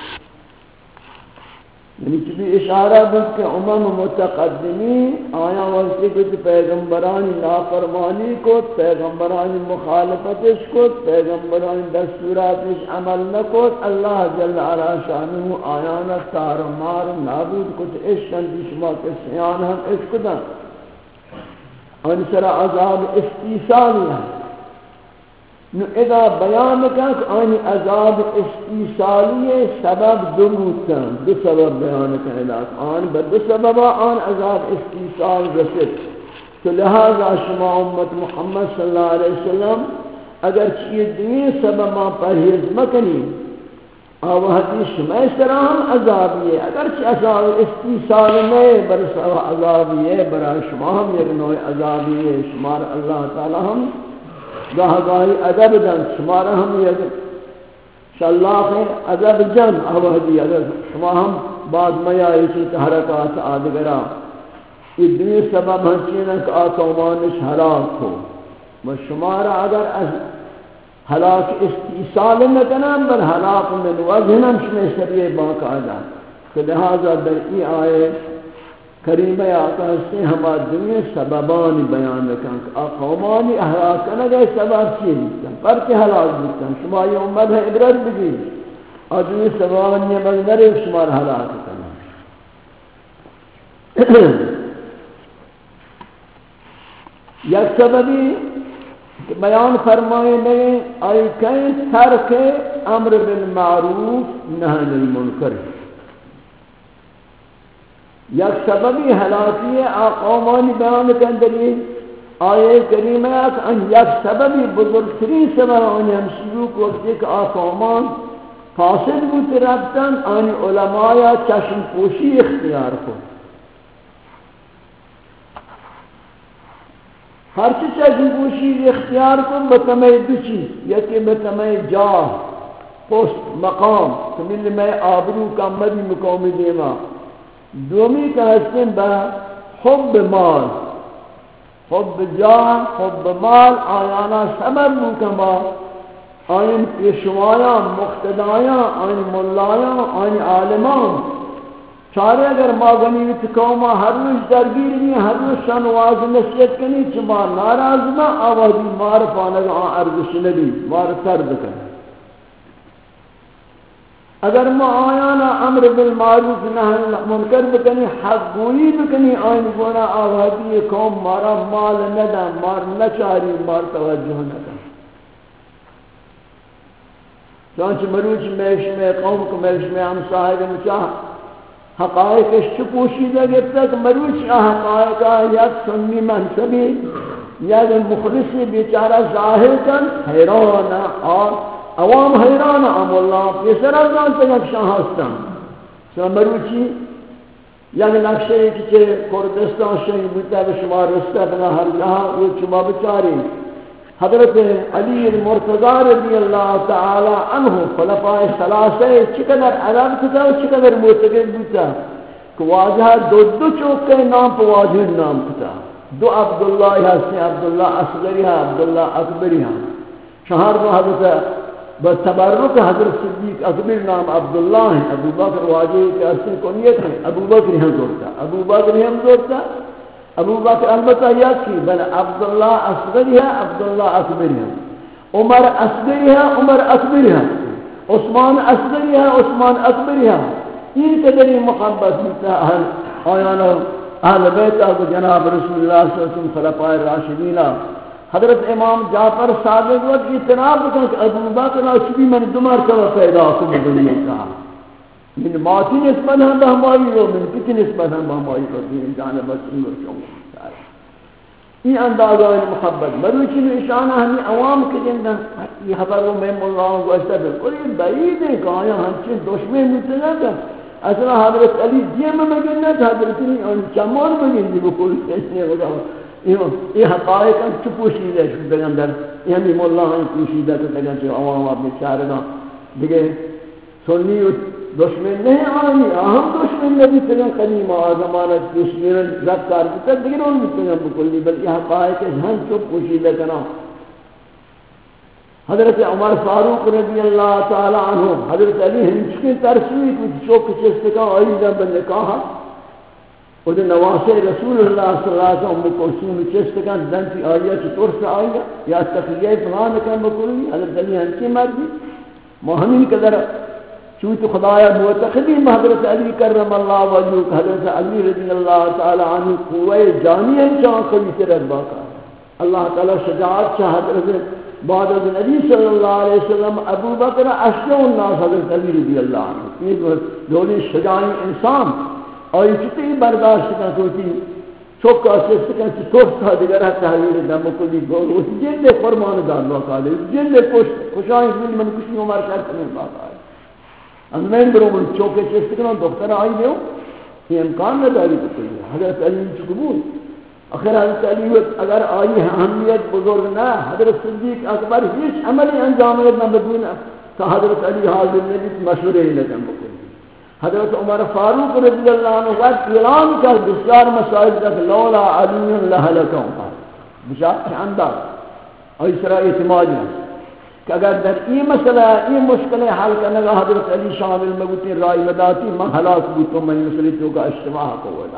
یعنی چلی اشارہ بود کہ امم متقدمین آیا وقتی کچھ پیغمبرانی نافرمانی کو پیغمبرانی مخالفتش کو پیغمبرانی دستوراتش عمل نکو اللہ جل علا شانہ آیانا تار مار نابود کچھ عشقن دی شما کے سیان ہم عشق دا اور سر عذاب استیصالی ہے نو اذا بیان کن کہ آنی عذاب استیصالی سبب دو بودتا دو سبب بیان کن علاق آن با دو سبب آن عذاب استیصال رسد تو لہذا شما امت محمد صلی اللہ علیہ وسلم اگر چیئے دوئے سبب ما پرہیز مکنی آوہدی شما اس طرح ہم عذابی ہے اگرچہ عذاب استیصال میں برسا عذابی ہے برا شما ہم یک نوع عذابی ہے شمار اللہ تعالی ہم گاہ گاہی عذاب دن شمار ہم یک شلاخ عذاب جن آوہدی اگر شما ہم بعد میں آئی چی تحرکات آدگرہ یہ دوی سبب ہنچینا کہ آتومانش حلاک ہو و شمار اگر ہلاک استیصال نکنم بل ہلاک من وزنم شمی سبیہ باقاعدہ کہ لہذا در ای آئے کریمہ آقا سے ہما دنیا سببانی بیان لکن کہ اقومانی احلاک کنگے سبب چی لیتن پرچہ ہلاک لیتن شما یہ امت ہے عبرت بگی اور دنیا سببانی مگنر ایک شمار ہلاک کنگے یک سببی بیان فرمائے میں آئی کہیں ترک امر بالمعروف نہی عن المنکر یک سببی ہلاکی اقومانی بیان کندری آئے کریمہ ان یک سببی بزرگترین سبب آنی ہم شروع کرتے کہ اقومان فاسد بوت ربطن آنی علماء چشم پوشی اختیار کو ہر چیز گوشی اختیار کن بتمے دو چیز یکی بتمے جاہ پوست مقام تمہیں میں آبرو کا مدی مقامی دیما دومی کا حسن با حب مال حب جاہ حب مال آیانا سبب مکما آئین پیشوایاں مقتدایاں آئین ملایاں آئین عالمان چارے اگر ما غنیمت قوما ہر روز درگیر نہیں ہر روز شان واز نصیحت کنی چما ناراض ما آوازی مار پانگ آن ارزش نبی مار سرد کن اگر ما آیانا امر بالمعروف نہی عن المنکر بکنی حق گوئی بکنی آئین گونا آوازی قوم مارا مال ندا مار نچاری مار توجہ ندا چانچہ مروچ میش میں قوم کو میش میں ہم صاحب مچاہ حقائق پوشیدہ گرتا کہ مروچ حقائق یک سنی منصبی یک مخلصی بیچارہ ظاہر کن حیران اور عوام حیران ام اللہ پیسر ازان تک شاہ ہستان سو مروچی یک نقشہ کہ کردستان شہی بودتا بشما رسطہ بنا ہر جہاں وہ شما بچاری حضرت علی المرتضی رضی اللہ تعالی عنہ خلفاء ثلاثہ چقدر عرب کتا و چقدر معتقد بودتا کہ واجہ دو دو چوکے نام پر واجہ نام کتا دو عبداللہ حسن عبداللہ اصغری ہے عبداللہ اکبری ہے شہر دو حضرت بتبرک حضرت صدیق اکبر نام عبداللہ ہے ابو بکر واجہ کے اصل کنیت ہے ابو بکر ہم دورتا ابو بکر ہم دورتا ابو بکر البتہ یاد کی بل عبداللہ اصغری ہے عبداللہ اکبری ہے عمر اصغری ہے عمر اکبری ہے عثمان اصغری ہے عثمان اکبری ہے یہ قدری محبت ہوتا ہے آیانا اہل بیت اب جناب رسول اللہ صلی اللہ علیہ وسلم خلفاء راشدین حضرت امام جعفر صادق وقت اعتراف کرتے کہ ابو بکر اصغری من دو مرتبہ پیدا کو دنیا کا من ماتی نسبت ہم بہمائی رو من کتی نسبت ہم بہمائی رو دین جانب سنگ و شما یہ اندازہ محبت مروچی میں اشانہ ہمیں عوام کے جندہ یہ خبر وہ میں ملہوں کو اشتر بالکل یہ بعید ہے کہ آیا ہنچین دشمن متنا تھا اصلا حضرت علی جیم میں گننا تھا حضرت علی چمان میں گنی بکل کشنے ہوگا یہ حقائق ہم چو پوشیدہ شکر بگندر یہ ہمیں ملہوں پوشیدہ تو تگن چو عوام اپنے چارگاں دیکھے سنی دشمن نہیں آئی اہم دشمن نبی تگن قدیم آزمانت دشمن رب کار بکر دیکھیں ان بکر بکلی بلکہ حقائق ہم چو پوشیدہ کنا حضرت عمر فاروق رضی اللہ تعالی عنہ حضرت علی ہمچکن ترسوئی کچھ چوک چستکا آئیدہ بنکاہا اور نواسے رسول اللہ صلی اللہ علیہ وسلم مکرسوم چستکا دنچی آئیہ چی طرس آئیہ یا تقریہ فلان کن بکلی حضرت علی ہمچی مردی مہمین قدر چوت خدایا معتقدین حضرت علی کرم اللہ وجهہ حضرت علی رضی اللہ تعالی عنہ قوہ جانی ہے چاہاں خلیت ربا کا اللہ تعالی شجاعت چاہ حضرت بعد از نبی صلی اللہ علیہ وسلم ابو بکر اشجع الناس حضرت علی رضی اللہ عنہ یہ دولی شجاعی انسان اور یہ چطی برداشت کا سوچی چوکا سستکن چی توستا دیگر تحویل دم کلی گول اس جن دے فرمان دار باقا دے جن دے خوشائیں کلی من کسی عمر شرط میں باقا ہے میں برو من چوکے چستکن دکتر آئی دیو یہ امکان نہ داری بکلی حضرت علی چکبول اخر حضرت علی اگر آئی اہمیت بزرگ نہ حضرت صدیق اکبر ہیچ عملی انجام نہ بدون کہ حضرت علی حاضر نبی مشورے ہی لگن بکلی حضرت عمر فاروق رضی اللہ عنہ وقت اعلان کر بسیار مسائل تک لولا علی لہلکوں بشار کے انداز اور اس طرح اعتماد ہے کہ اگر در یہ مسئلہ یہ مشکل حل کرنے کا حضرت علی شامل مگوتی رائی مداتی من حلاک بوتوں میں مسئلتوں کا اجتماع کو ودا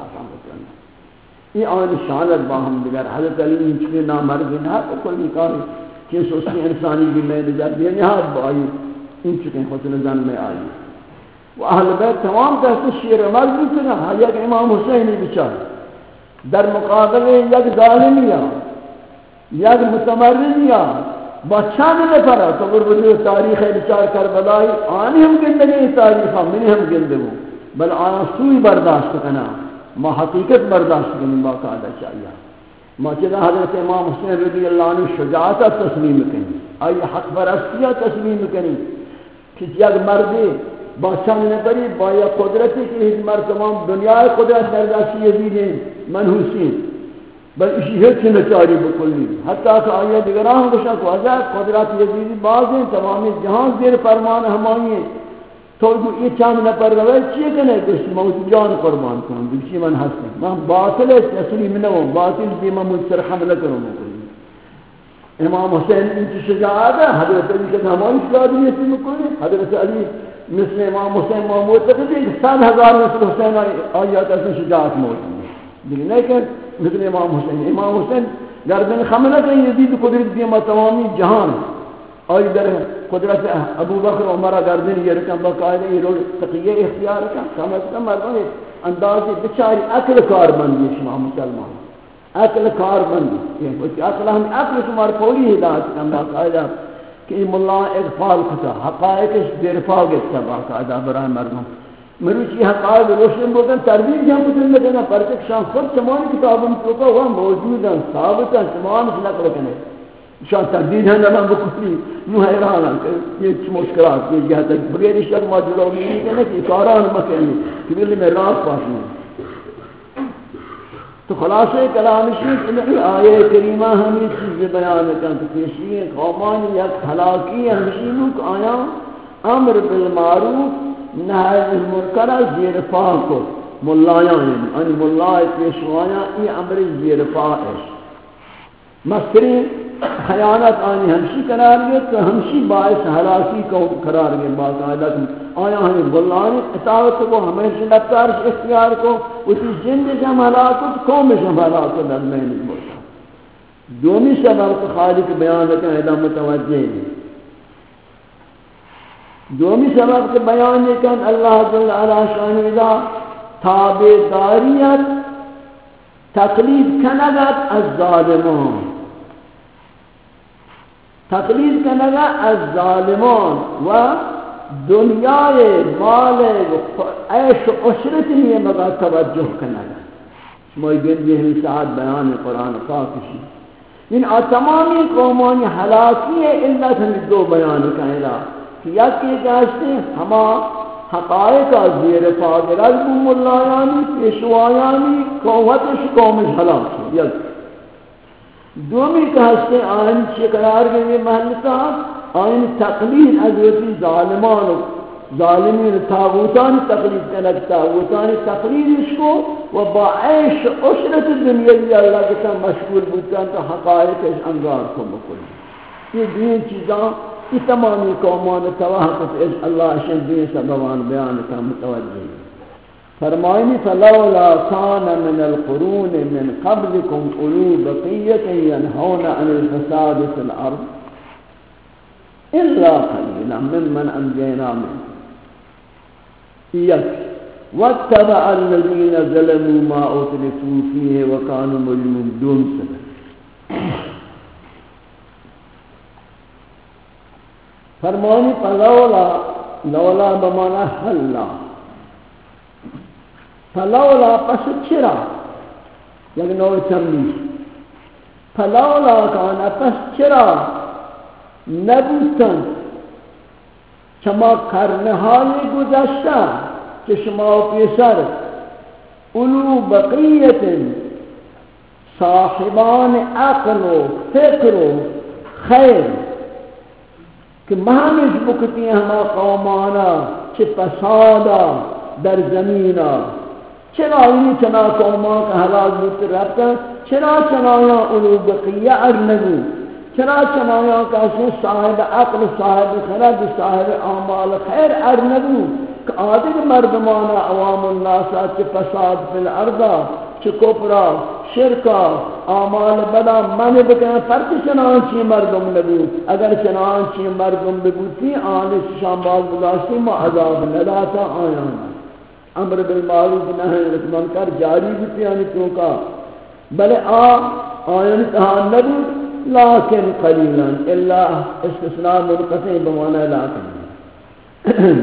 سامت یہ آن شانت باہم دیگر حضرت علی انچنے نامرد نہ تو کلی کاری چیز اس کی انسانی بھی میں نجات بھی نہاد بائی انچنے حسن زن میں آئی و اہل بیت تمام کہتے شیر مرد بھی نا یک امام حسینی بچار در مقابل یک ظالمیا یک متمردیا بچان نے پڑا تو وہ تاریخ بچار کربلائی آنی ہم گندگی تاریخ من ہم گندگو بل آنا سوئی برداشت کنا ما حقیقت برداشت کنی باقاعدہ چاہیے ما چلا حضرت امام حسین رضی اللہ عنہ شجاعتا تسلیم کنی آئی حق برستیا تسلیم کنی کہ یک مردی بادشاہ نے پڑی با یا قدرتی کی ہیچ مرد تمام دنیا قدرت برداشتی یزیدیں منحوسین بل اسی ہیچ نچاری بکلی حتیٰ کہ آئیہ دیگران بشا کو عذاب قدرت یزیدی باز ہیں تمامی جہاں زیر فرمان ہمائی ہیں تو یہ چاند نپر روی چیئے کنے کسی موت جان قربان کروں بلشی من حسن من باطل ہے تسلیم نو باطل بھی من مجھر حملہ کروں بکلی امام حسین انچی شجاعت ہے حضرت علی کے ہمائی شکادی یہ بکلی حضرت علی مثل امام حسین محمود تقدیر سات ہزار مثل حسین آئیات ایسی شجاعت موجود ہے لیکن مثل امام حسین امام حسین گردن خملہ کہ یزید قدرت دیما تمامی جہان آئی در قدرت ابو بکر عمرہ گردن یہ رکن باقاعدہ یہ رول تقیہ اختیار رکن سمجھتا مردم اندازی بچاری اکل کار بندی شما مسلمان اکل کار بندی اکل ہم اکل شمار پولی ہدایت کن باقاعدہ کہ یہ ملہ اغفال کتا حقائقش دیرفاق اکتا باقاعدہ برای مردم مروچی حقائق روشن بودن تربیت جہاں بودن لگنا پرچک شان خود تمام کتابوں میں توقع ہوا موجود ہیں ثابت ہیں تمام اس نقل کنے شان تردید ہے نمان بکلی یوں حیران ہیں یہ چھ مشکلات یہ جہاں تک بغیر اشتر ماجرہ نہیں کہنے کہ کاران مکنی کہ بلی میں راست پاسنی تو خلاصہ کلامشی کہ آیہ کریمہ ہمیں چیز بیان کرتے پیشی قومان یک حلاکی ہمشی لوگ آیا امر بالمعروف نہی المنکر زیر پا کو ملایاں یعنی ملائے پیشوایا یہ امر زیر پا ہے مستری خیانت آنی ہمشی قرار گئے تو ہمشی باعث حلاکی کو قرار گئے باقاعدہ آیا ہمیں ملائے اطاعت کو ہمیشہ لفتار اختیار کو اسی جن جم حلاکت قوم جم حلاکت درمین بولتا دومی سبب خالق بیان لکن ادا متوجہ ہے دومی سبب کے بیان ہے کہ اللہ جل علا شان اذا تابعداریت تقلید کنگت از ظالمان تقلید کنگت از ظالمان و دنیا مال عیش و عشرت نہیں مگر توجہ کرنا موئی گن یہ ساتھ بیان قرآن پاک کی ان تمامی قوموں ہلاکی ہے الا ہم دو بیان کہنا کہ یا کہ کہتے ہما حقائق زیر فاضل ابو اللہ یعنی پیشوایانی قوتش قوم ہلاک یا دومی کہتے آئین شکرار کے یہ محلتا آئین تقلید حضرتی ظالمان ظالمین تاغوتان تقلید کنک تاغوتان تقلید اس کو و باعیش عشرت دنیای اللہ کے ساتھ مشغول بودتان تو حقائق اس انگار کو بکلی یہ دین چیزاں یہ تمامی قومان توحق اس اللہ شن دین سببان بیان کا متوجہ فرمائنی فلولا كان من القرون من قبلكم اولو بقية ينهون عن الفساد في الارض الا قليلا ممن انجينا منهم واتبع الذين ظلموا ما اترفوا فيه وكانوا مجرمين دون سبب فرمانی فلولا لولا بمانا حلا فلولا پس چرا یک نوع تنبیه فلولا کانا پس چرا نبوتن شما کرنهای گذشته که شما پیسر اولو بقیت صاحبان عقل و فکر و خیر کہ مہمش بکتی ہیں ہما قومانا چھ فسادا در زمینا چرا انہی چنا قومان کا حلاق بودت ربتا چرا چنایا اولو بقیہ ارنگو چرا چنایا کسی صاحب عقل صاحب خرد صاحب اعمال خیر ارنگو کہ آدھر مردمانا عوام الناسا چھ فساد فی الارضا چھ کپرا شرکا اعمال بدا من بکن فرق چنانچی مردم نبو اگر چنانچی مردم ببوتی آنی شام باز بلاشتی ما عذاب نداتا آیانا امر بالمعروف نہی عن المنکر جاری بھی آنی توکا بلے آ آیان کہا نبو لیکن قلیلا الا استثناء منقطع بمعنی لیکن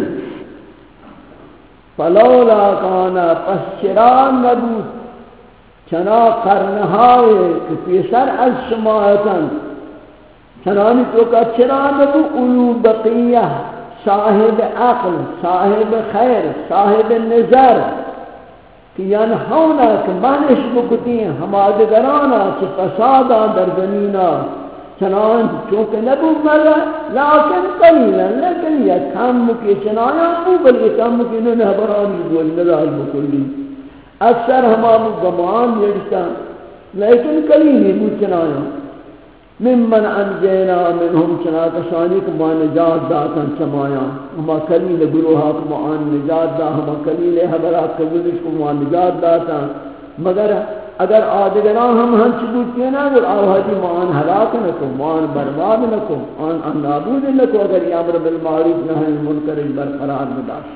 فلولا کانا پس چرا نبو چنا قرنهای که پیسر از شمایتن چنانی تو که چرا نبو اولو بقیه صاحب عقل صاحب خیر صاحب نظر که ینهونا که منش بکتی همادگرانا چه فسادا در زمینا چنان چونکه نبو مگر لیکن قلیلا لیکن یک کم که چنایا بو بل یک کم که نهبرانی بول ندال بکلی اکثر ہمارا گمان یڑتا لیکن کلیمی بود چنایا ممن انجینا منہم چنا کسانی کما نجات داتا چمایا ہما کلیل گروہا کما آن نجات دا ہما کلیل حبرات قبولش کما نجات داتا مگر اگر آدگران ہم ہنچ بودتی نا اگر آوازی ما آن حلاک نکو ما آن برباد نکو آن آن نابود نکو اگر یامر بالمعروف نحن منکر برقرار بداشت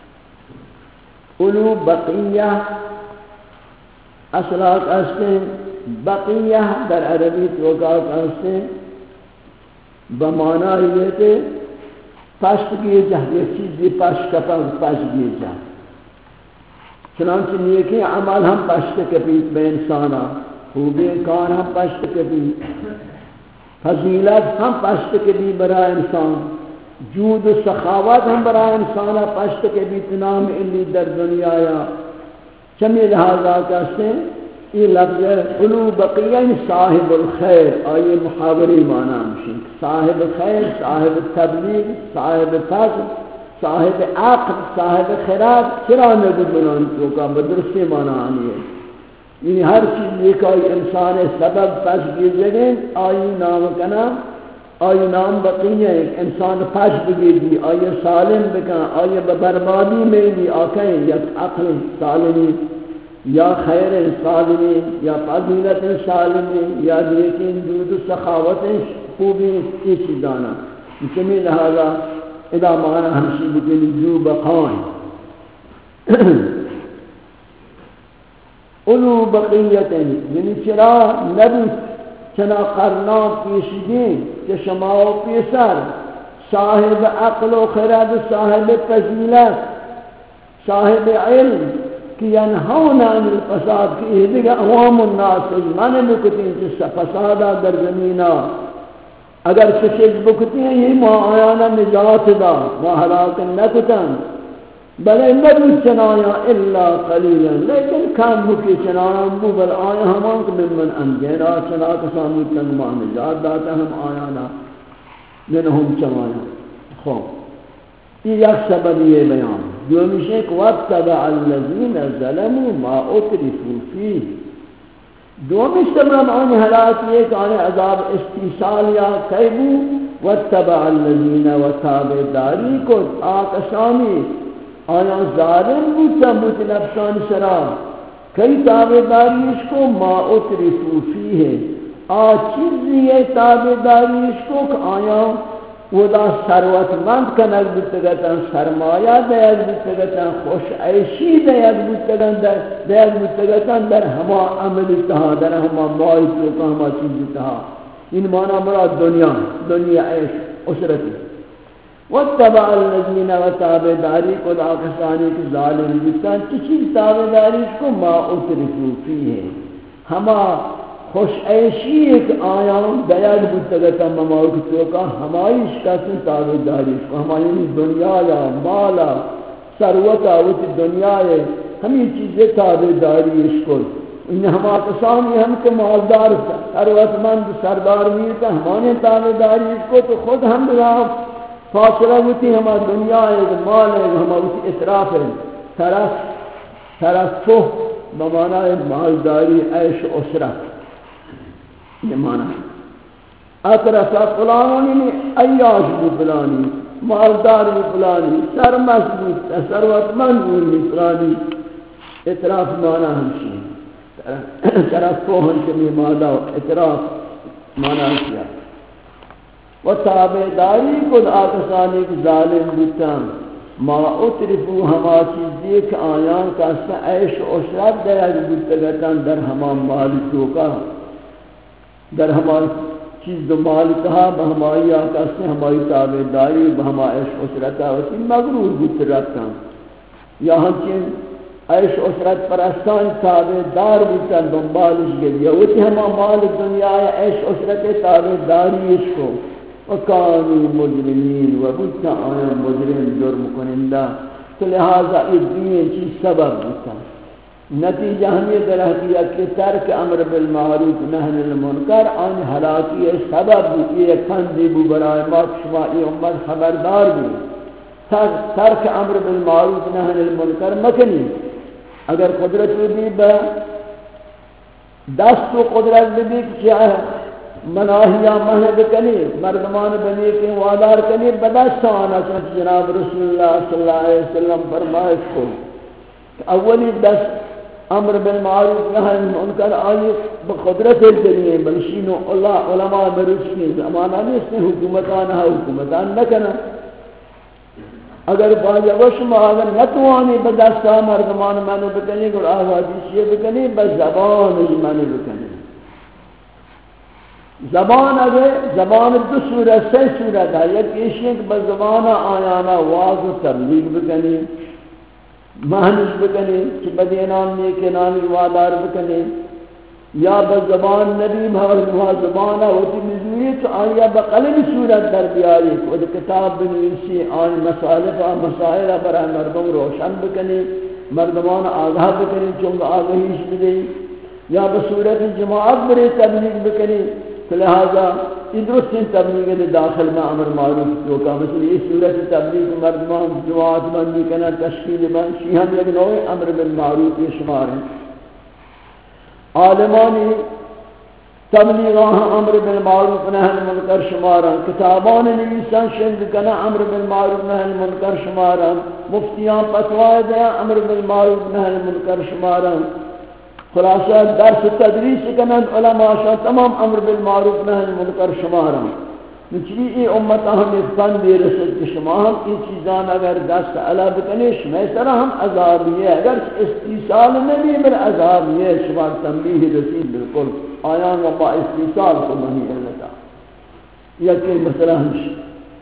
اولو بقیہ اصلاق استے بقیہ در عربی توقعات استے بمانا یہ تھے پشت کیے جائے یہ چیزی پشت کپا پشت کیے جائے چنانچہ نیکی عمل ہم پشت کپیت بے انسانا خوبی کار ہم پشت کپیت فضیلت ہم پشت کپیت برای انسان جود و سخاوت ہم برای انسانا پشت کپیت نام انی در دنیا یا چمی لہذا کہتے ہیں یہ لفظ اولو بقیہ صاحب الخیر آئیے محاوری معنی ہمشن صاحب خیر صاحب تبلیغ صاحب فضل صاحب عقل صاحب خیرات چرا نبود بنان توکا بدرستی معنی آنی ہے یعنی ہر چیز ایک آئی انسان سبب پس کی جگہ آئی نام کنا آئی نام بقیہ ایک انسان پش بگیدی آئی سالم بکن آئی ببربادی میں بھی آکیں یا عقل سالمی یا خیر سالمی یا فضیلت سالمی یا لیکن دود و سخاوت خوبی یہ چیزانا اسمی لہذا ادا معنی ہمشی بکنی جو بقائیں اولو بقیتیں یعنی چرا نبی چنا قرنا پیشگی کہ شما و پیسر صاحب عقل و خرد صاحب فضیلت صاحب علم کہ ینہون عن الفساد کہ یہ دیگا عوام الناس من بکتی جس فسادا در زمینہ اگر چیز بکتی ہیں یہ ما آیانا نجات دا ما حلاک نکتن بلے نبو چنایا الا قلیلا لیکن کم بکی چنایا بو بل آیا ہمان کہ من من انجینا چنا کسانی تنما نجات داتا ہم آیانا منہم چنایا خوب یہ یک سبب یہ بیان جو مشک واتبع الذین ظلموا ما اترفوا فیہ دومی سبب آنی حالات یہ کہ آنی عذاب استیصال یا قیبو واتبع الذین و تابداری کو آکسانی آیا ظالم بوتا بوت نفسان سرا کئی تابداریش کو ما اترفو فیہ آ چیزی یہ تابداریش کو کہ آیا ودا ثروت مند کنک بودتگتن سرمایہ دیگ بودتگتن خوش عیشی دیگ بودتگتن دیگ بودتگتن در ہما عمل تہا در ہما مائی توکا ہما چیز تہا ان معنی مراد دنیا دنیا عیش اسرتی واتبع الذین و تابداری کو داکسانی کی ظالم بودتن چی چیز تابداری کو ما اترفو فیہ ہما خوش عیشی ایک آیان دیگ بودتگتا مماوک توکا ہمائیش کسی تابداریش کو ہمائی دنیا یا مالا ثروتا وچ دنیا ہے ہمیں چیزیں تابداریش کو انہیں ہما کسانی ہم کے مالدار ثروت مند سردار میرتا ہمانے تابداریش کو تو خود ہم راہ فاصلہ ہوتی ہما دنیا ہے مال ہے ہما وچ اطراف ہے طرف طرف بمانا مالداری عیش اسرت یہ معنی ہے اطرفہ فلانی میں عیاش بھی فلانی مالدار بھی فلانی سرمست بھی ثروت مند بھی فلانی اطراف معنی ہمشی طرف کو ہم کے مادا اطراف معنی کیا و تابداری کو آکسانی کی ظالم بیتاں ما اترفو ہما چیز دیکھ آیان کا عیش و عشرت دیگ بیتگتاں در ہما مالکوں کا در ہماری چیز دو مالکہ بہمائی آقا سے ہماری تابداری بہمائی عیش عشرتا ہوتی مغرور بودت رکھتا یا ہمچین عیش عشرت پرستان تابدار بودتا دنبالش گلی ہوتی ہما مال دنیا عیش عشرت تابداریش کو وکانو مجرمین و بودتا آیا مجرم جرم کنندہ تو لہذا اس دین چیز سبب بودتا نتیجہ ہمیں در حقیقت کے ترک امر بالمعروف نہی عن المنکر آن ہلاکی سبب یہ کندی بو برائے ما شما ای امت خبردار بھی ترک امر بالمعروف نہی عن المنکر مکنی اگر قدرت بھی با دست و قدرت بھی کیا ہے مناہیہ مہنے بکنی مردمان بنی کے وادار کنی بدست آنا چاہتے جناب رسول اللہ صلی اللہ علیہ وسلم فرمائش کو اولی دست امر بالمعروف نہی عن المنکر آئی بقدرت الدنیا بلشینو اللہ علماء مرشنی زمانہ میں اس نے حکومتانا حکومتان نکنا اگر باجہ وشم آگر نتوانی بدستا مردمان منو بکنی گر آوازی شیئے بکنی بس زبان ہی منو بکنی زبان اگر زبان دو صورت سے صورت ہے یک ایشی کہ بس زبان آیانا واضح و تبلیغ بکنی مہنش بکنے کہ بدینام نیک نامی وادار بکنے یا بزبان نبی محور زبانہ ہوتی مزوری تو آیا بقلم صورت در بیاری خود کتاب بنویسی آن مسائلہ مسائلہ برای مردم روشن بکنے مردمان آگاہ بکنے چونکہ آگاہیش بدے یا بصورت جماعت برے تبلیغ بکنے تو لہذا ادرس تبلیغ داخل میں امر معروف جو کا مثل یہ صورت تبلیغ مردمان جماعت بندی کنا تشکیل بند شیہم یک نوع امر بالمعروف یہ شمار ہیں عالمانی تبلیغاں امر بالمعروف نہی عن المنکر شمارا کتابان نویسان شند کنا امر بالمعروف نہی عن المنکر شمارا مفتیان فتوی دیا امر بالمعروف نہی عن المنکر شمارا خلاصہ درس تدریس کنند علماء شاہ تمام امر بالمعروف نہی عن المنکر شمارا نچلی ای امت ہم افکان بھی رسد کہ شما ہم این چیزان اگر دست علا بکنی شما طرح ہم عذابی ہے اگر استیصال نبی بر عذابی ہے شما تنبیح رسید بالکل آیان و با استیصال کو نہیں علتا یا کہ مسئلہ ہمشی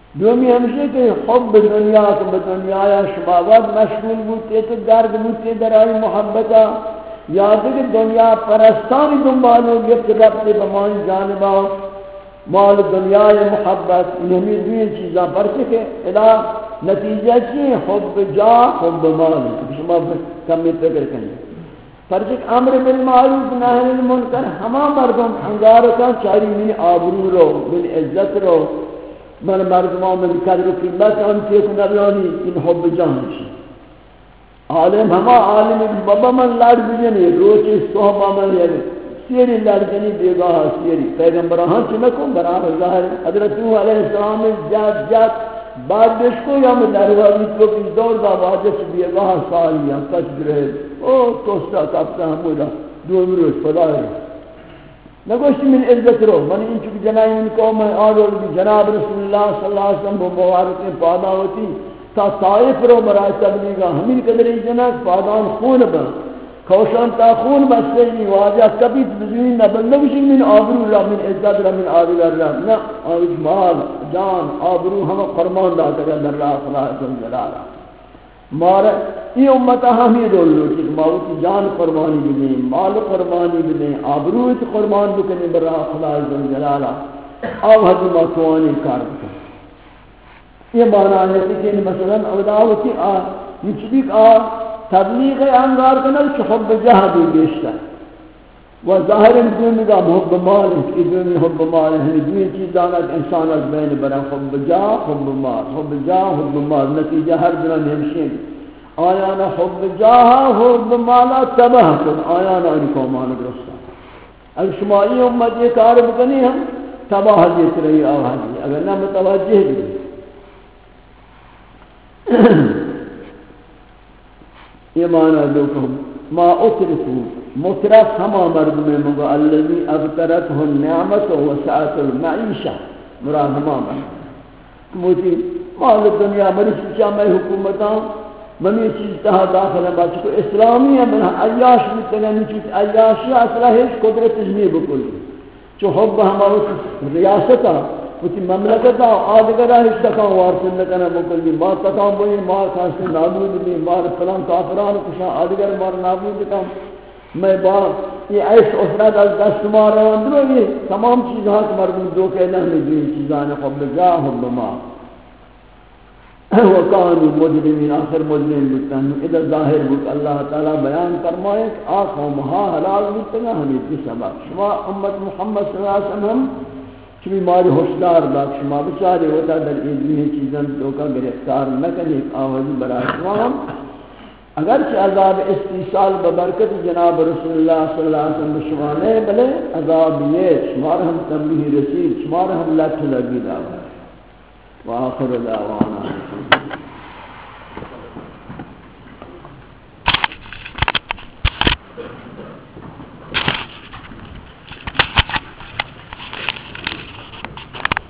دومی ہمشہ کہ حب دنیا کو بدنیا یا شبابات مشغول بوتے تو درد بوتے در آئی محبتا یاد ہے کہ دنیا پرستانی دنبالو گفت ربط بمانی جانبا مال دنیا محبت انہمی دوئی چیزاں پر چکے الہ نتیجہ چیئے حب جا حب مال شما کمی فکر کریں پر چک امر بالمعروف نہی عن المنکر ہما مردم انگارکا چاری من آبرو رو من عزت رو من مردمان من قدر و قیمت انتی کو نبیانی ان حب جانشی عالم ہما عالم بابا من لڑ بجنی روچی صحبہ من یعنی سیری لڑجنی بیگاہ سیری پیغمبران چنکم برابر ظاہر حضرت نوح علیہ السلام جات جات بعد بشکو یا میں دروالی تو کس دور دا واجہ سے بیگاہ سالی ہم کچھ گرہے او توستا کبتا ہمودا دو مروش پدائی نگوشتی من عزت رو من ان چک جنائی من کو میں آرول بھی جناب رسول اللہ صلی اللہ علیہ وسلم مبارکیں پادا ہوتی تا طائف رو برای تبلیغا ہمین قدری جنک پادان خون با کوشان تا خون بستے واجہ کبھی بزوین نبل نگوشتی من آبرو را من عزت را من آبرو را نا آج مال جان آبرو ہم قرمان داتا گا در را خلاص جلالا مارا یہ امتا ہمیں رول لوٹی کہ ماوتی جان قربانی بدیں مال قربانی بدیں آبروت قربان بکنی برا خدا جلالا آو حضر ماتوانی کار بکن یہ معنی ہے کہ مثلا اوداوتی آ نچبیک آ تبلیغ انگار کنل کہ حب جہدی بیشتا و ظاہر بدون نگا محب مال ہے بدون حب مال ہے دوی چیز دانت انسان از بین برا حب جا حب مال حب جا حب مال نتیجہ ہر دن ہمشین آیانا حب جاہا حب مالا تباہ کن آیانا ان کو مانا درستا اگر شمائی امت یہ کار بکنی ہم تباہ دیت رہی آوہ دی اگر نہ متوجہ بھی یہ معنی دو کہ ما اترسو مترف ہما مرد میں مگو اللذی ابترته النعمت و سعت المعیشہ مراد ہما مرد موتی مال دنیا مریش بچا میں حکومتاں ممی چیز تہا داخل ہے بچ کو اسلامی ہے من عیاش متنا نیچ عیاشی اصلا ہے قدرت نہیں بکل جو حب ہمارا ریاست وتی مملکت آدگرہ اس تکا وارث نہ بکل دی ما تکا بوئی ما خاص نابود دی مار فلان کافران کشا آدگر مار نابود کم میں با یہ عیش افراد از دست مار اندرو یہ تمام چیزاں مردوں دو کہنا ہے جو چیزاں حب جا حب ما وکانوا مجرمین آخر مجرم بتن اذا ظاہر بک اللہ تعالی بیان فرمائے کہ آقوم ہا حلال بتن ہمیں کی سبب شما امت محمد صلی اللہ علیہ وسلم چمی ماری ہوشدار باق شما بچارے ہوتا در ایدنی چیزاں تو کا گرفتار نہ کرنے آوازی برای شما ہم اگرچہ عذاب استیصال ببرکت جناب رسول اللہ صلی اللہ علیہ وسلم شما نہیں بلے عذاب یہ شمار ہم تنبیہ رسید شمار ہم لکھ لگی دعوت وآخر دعوانا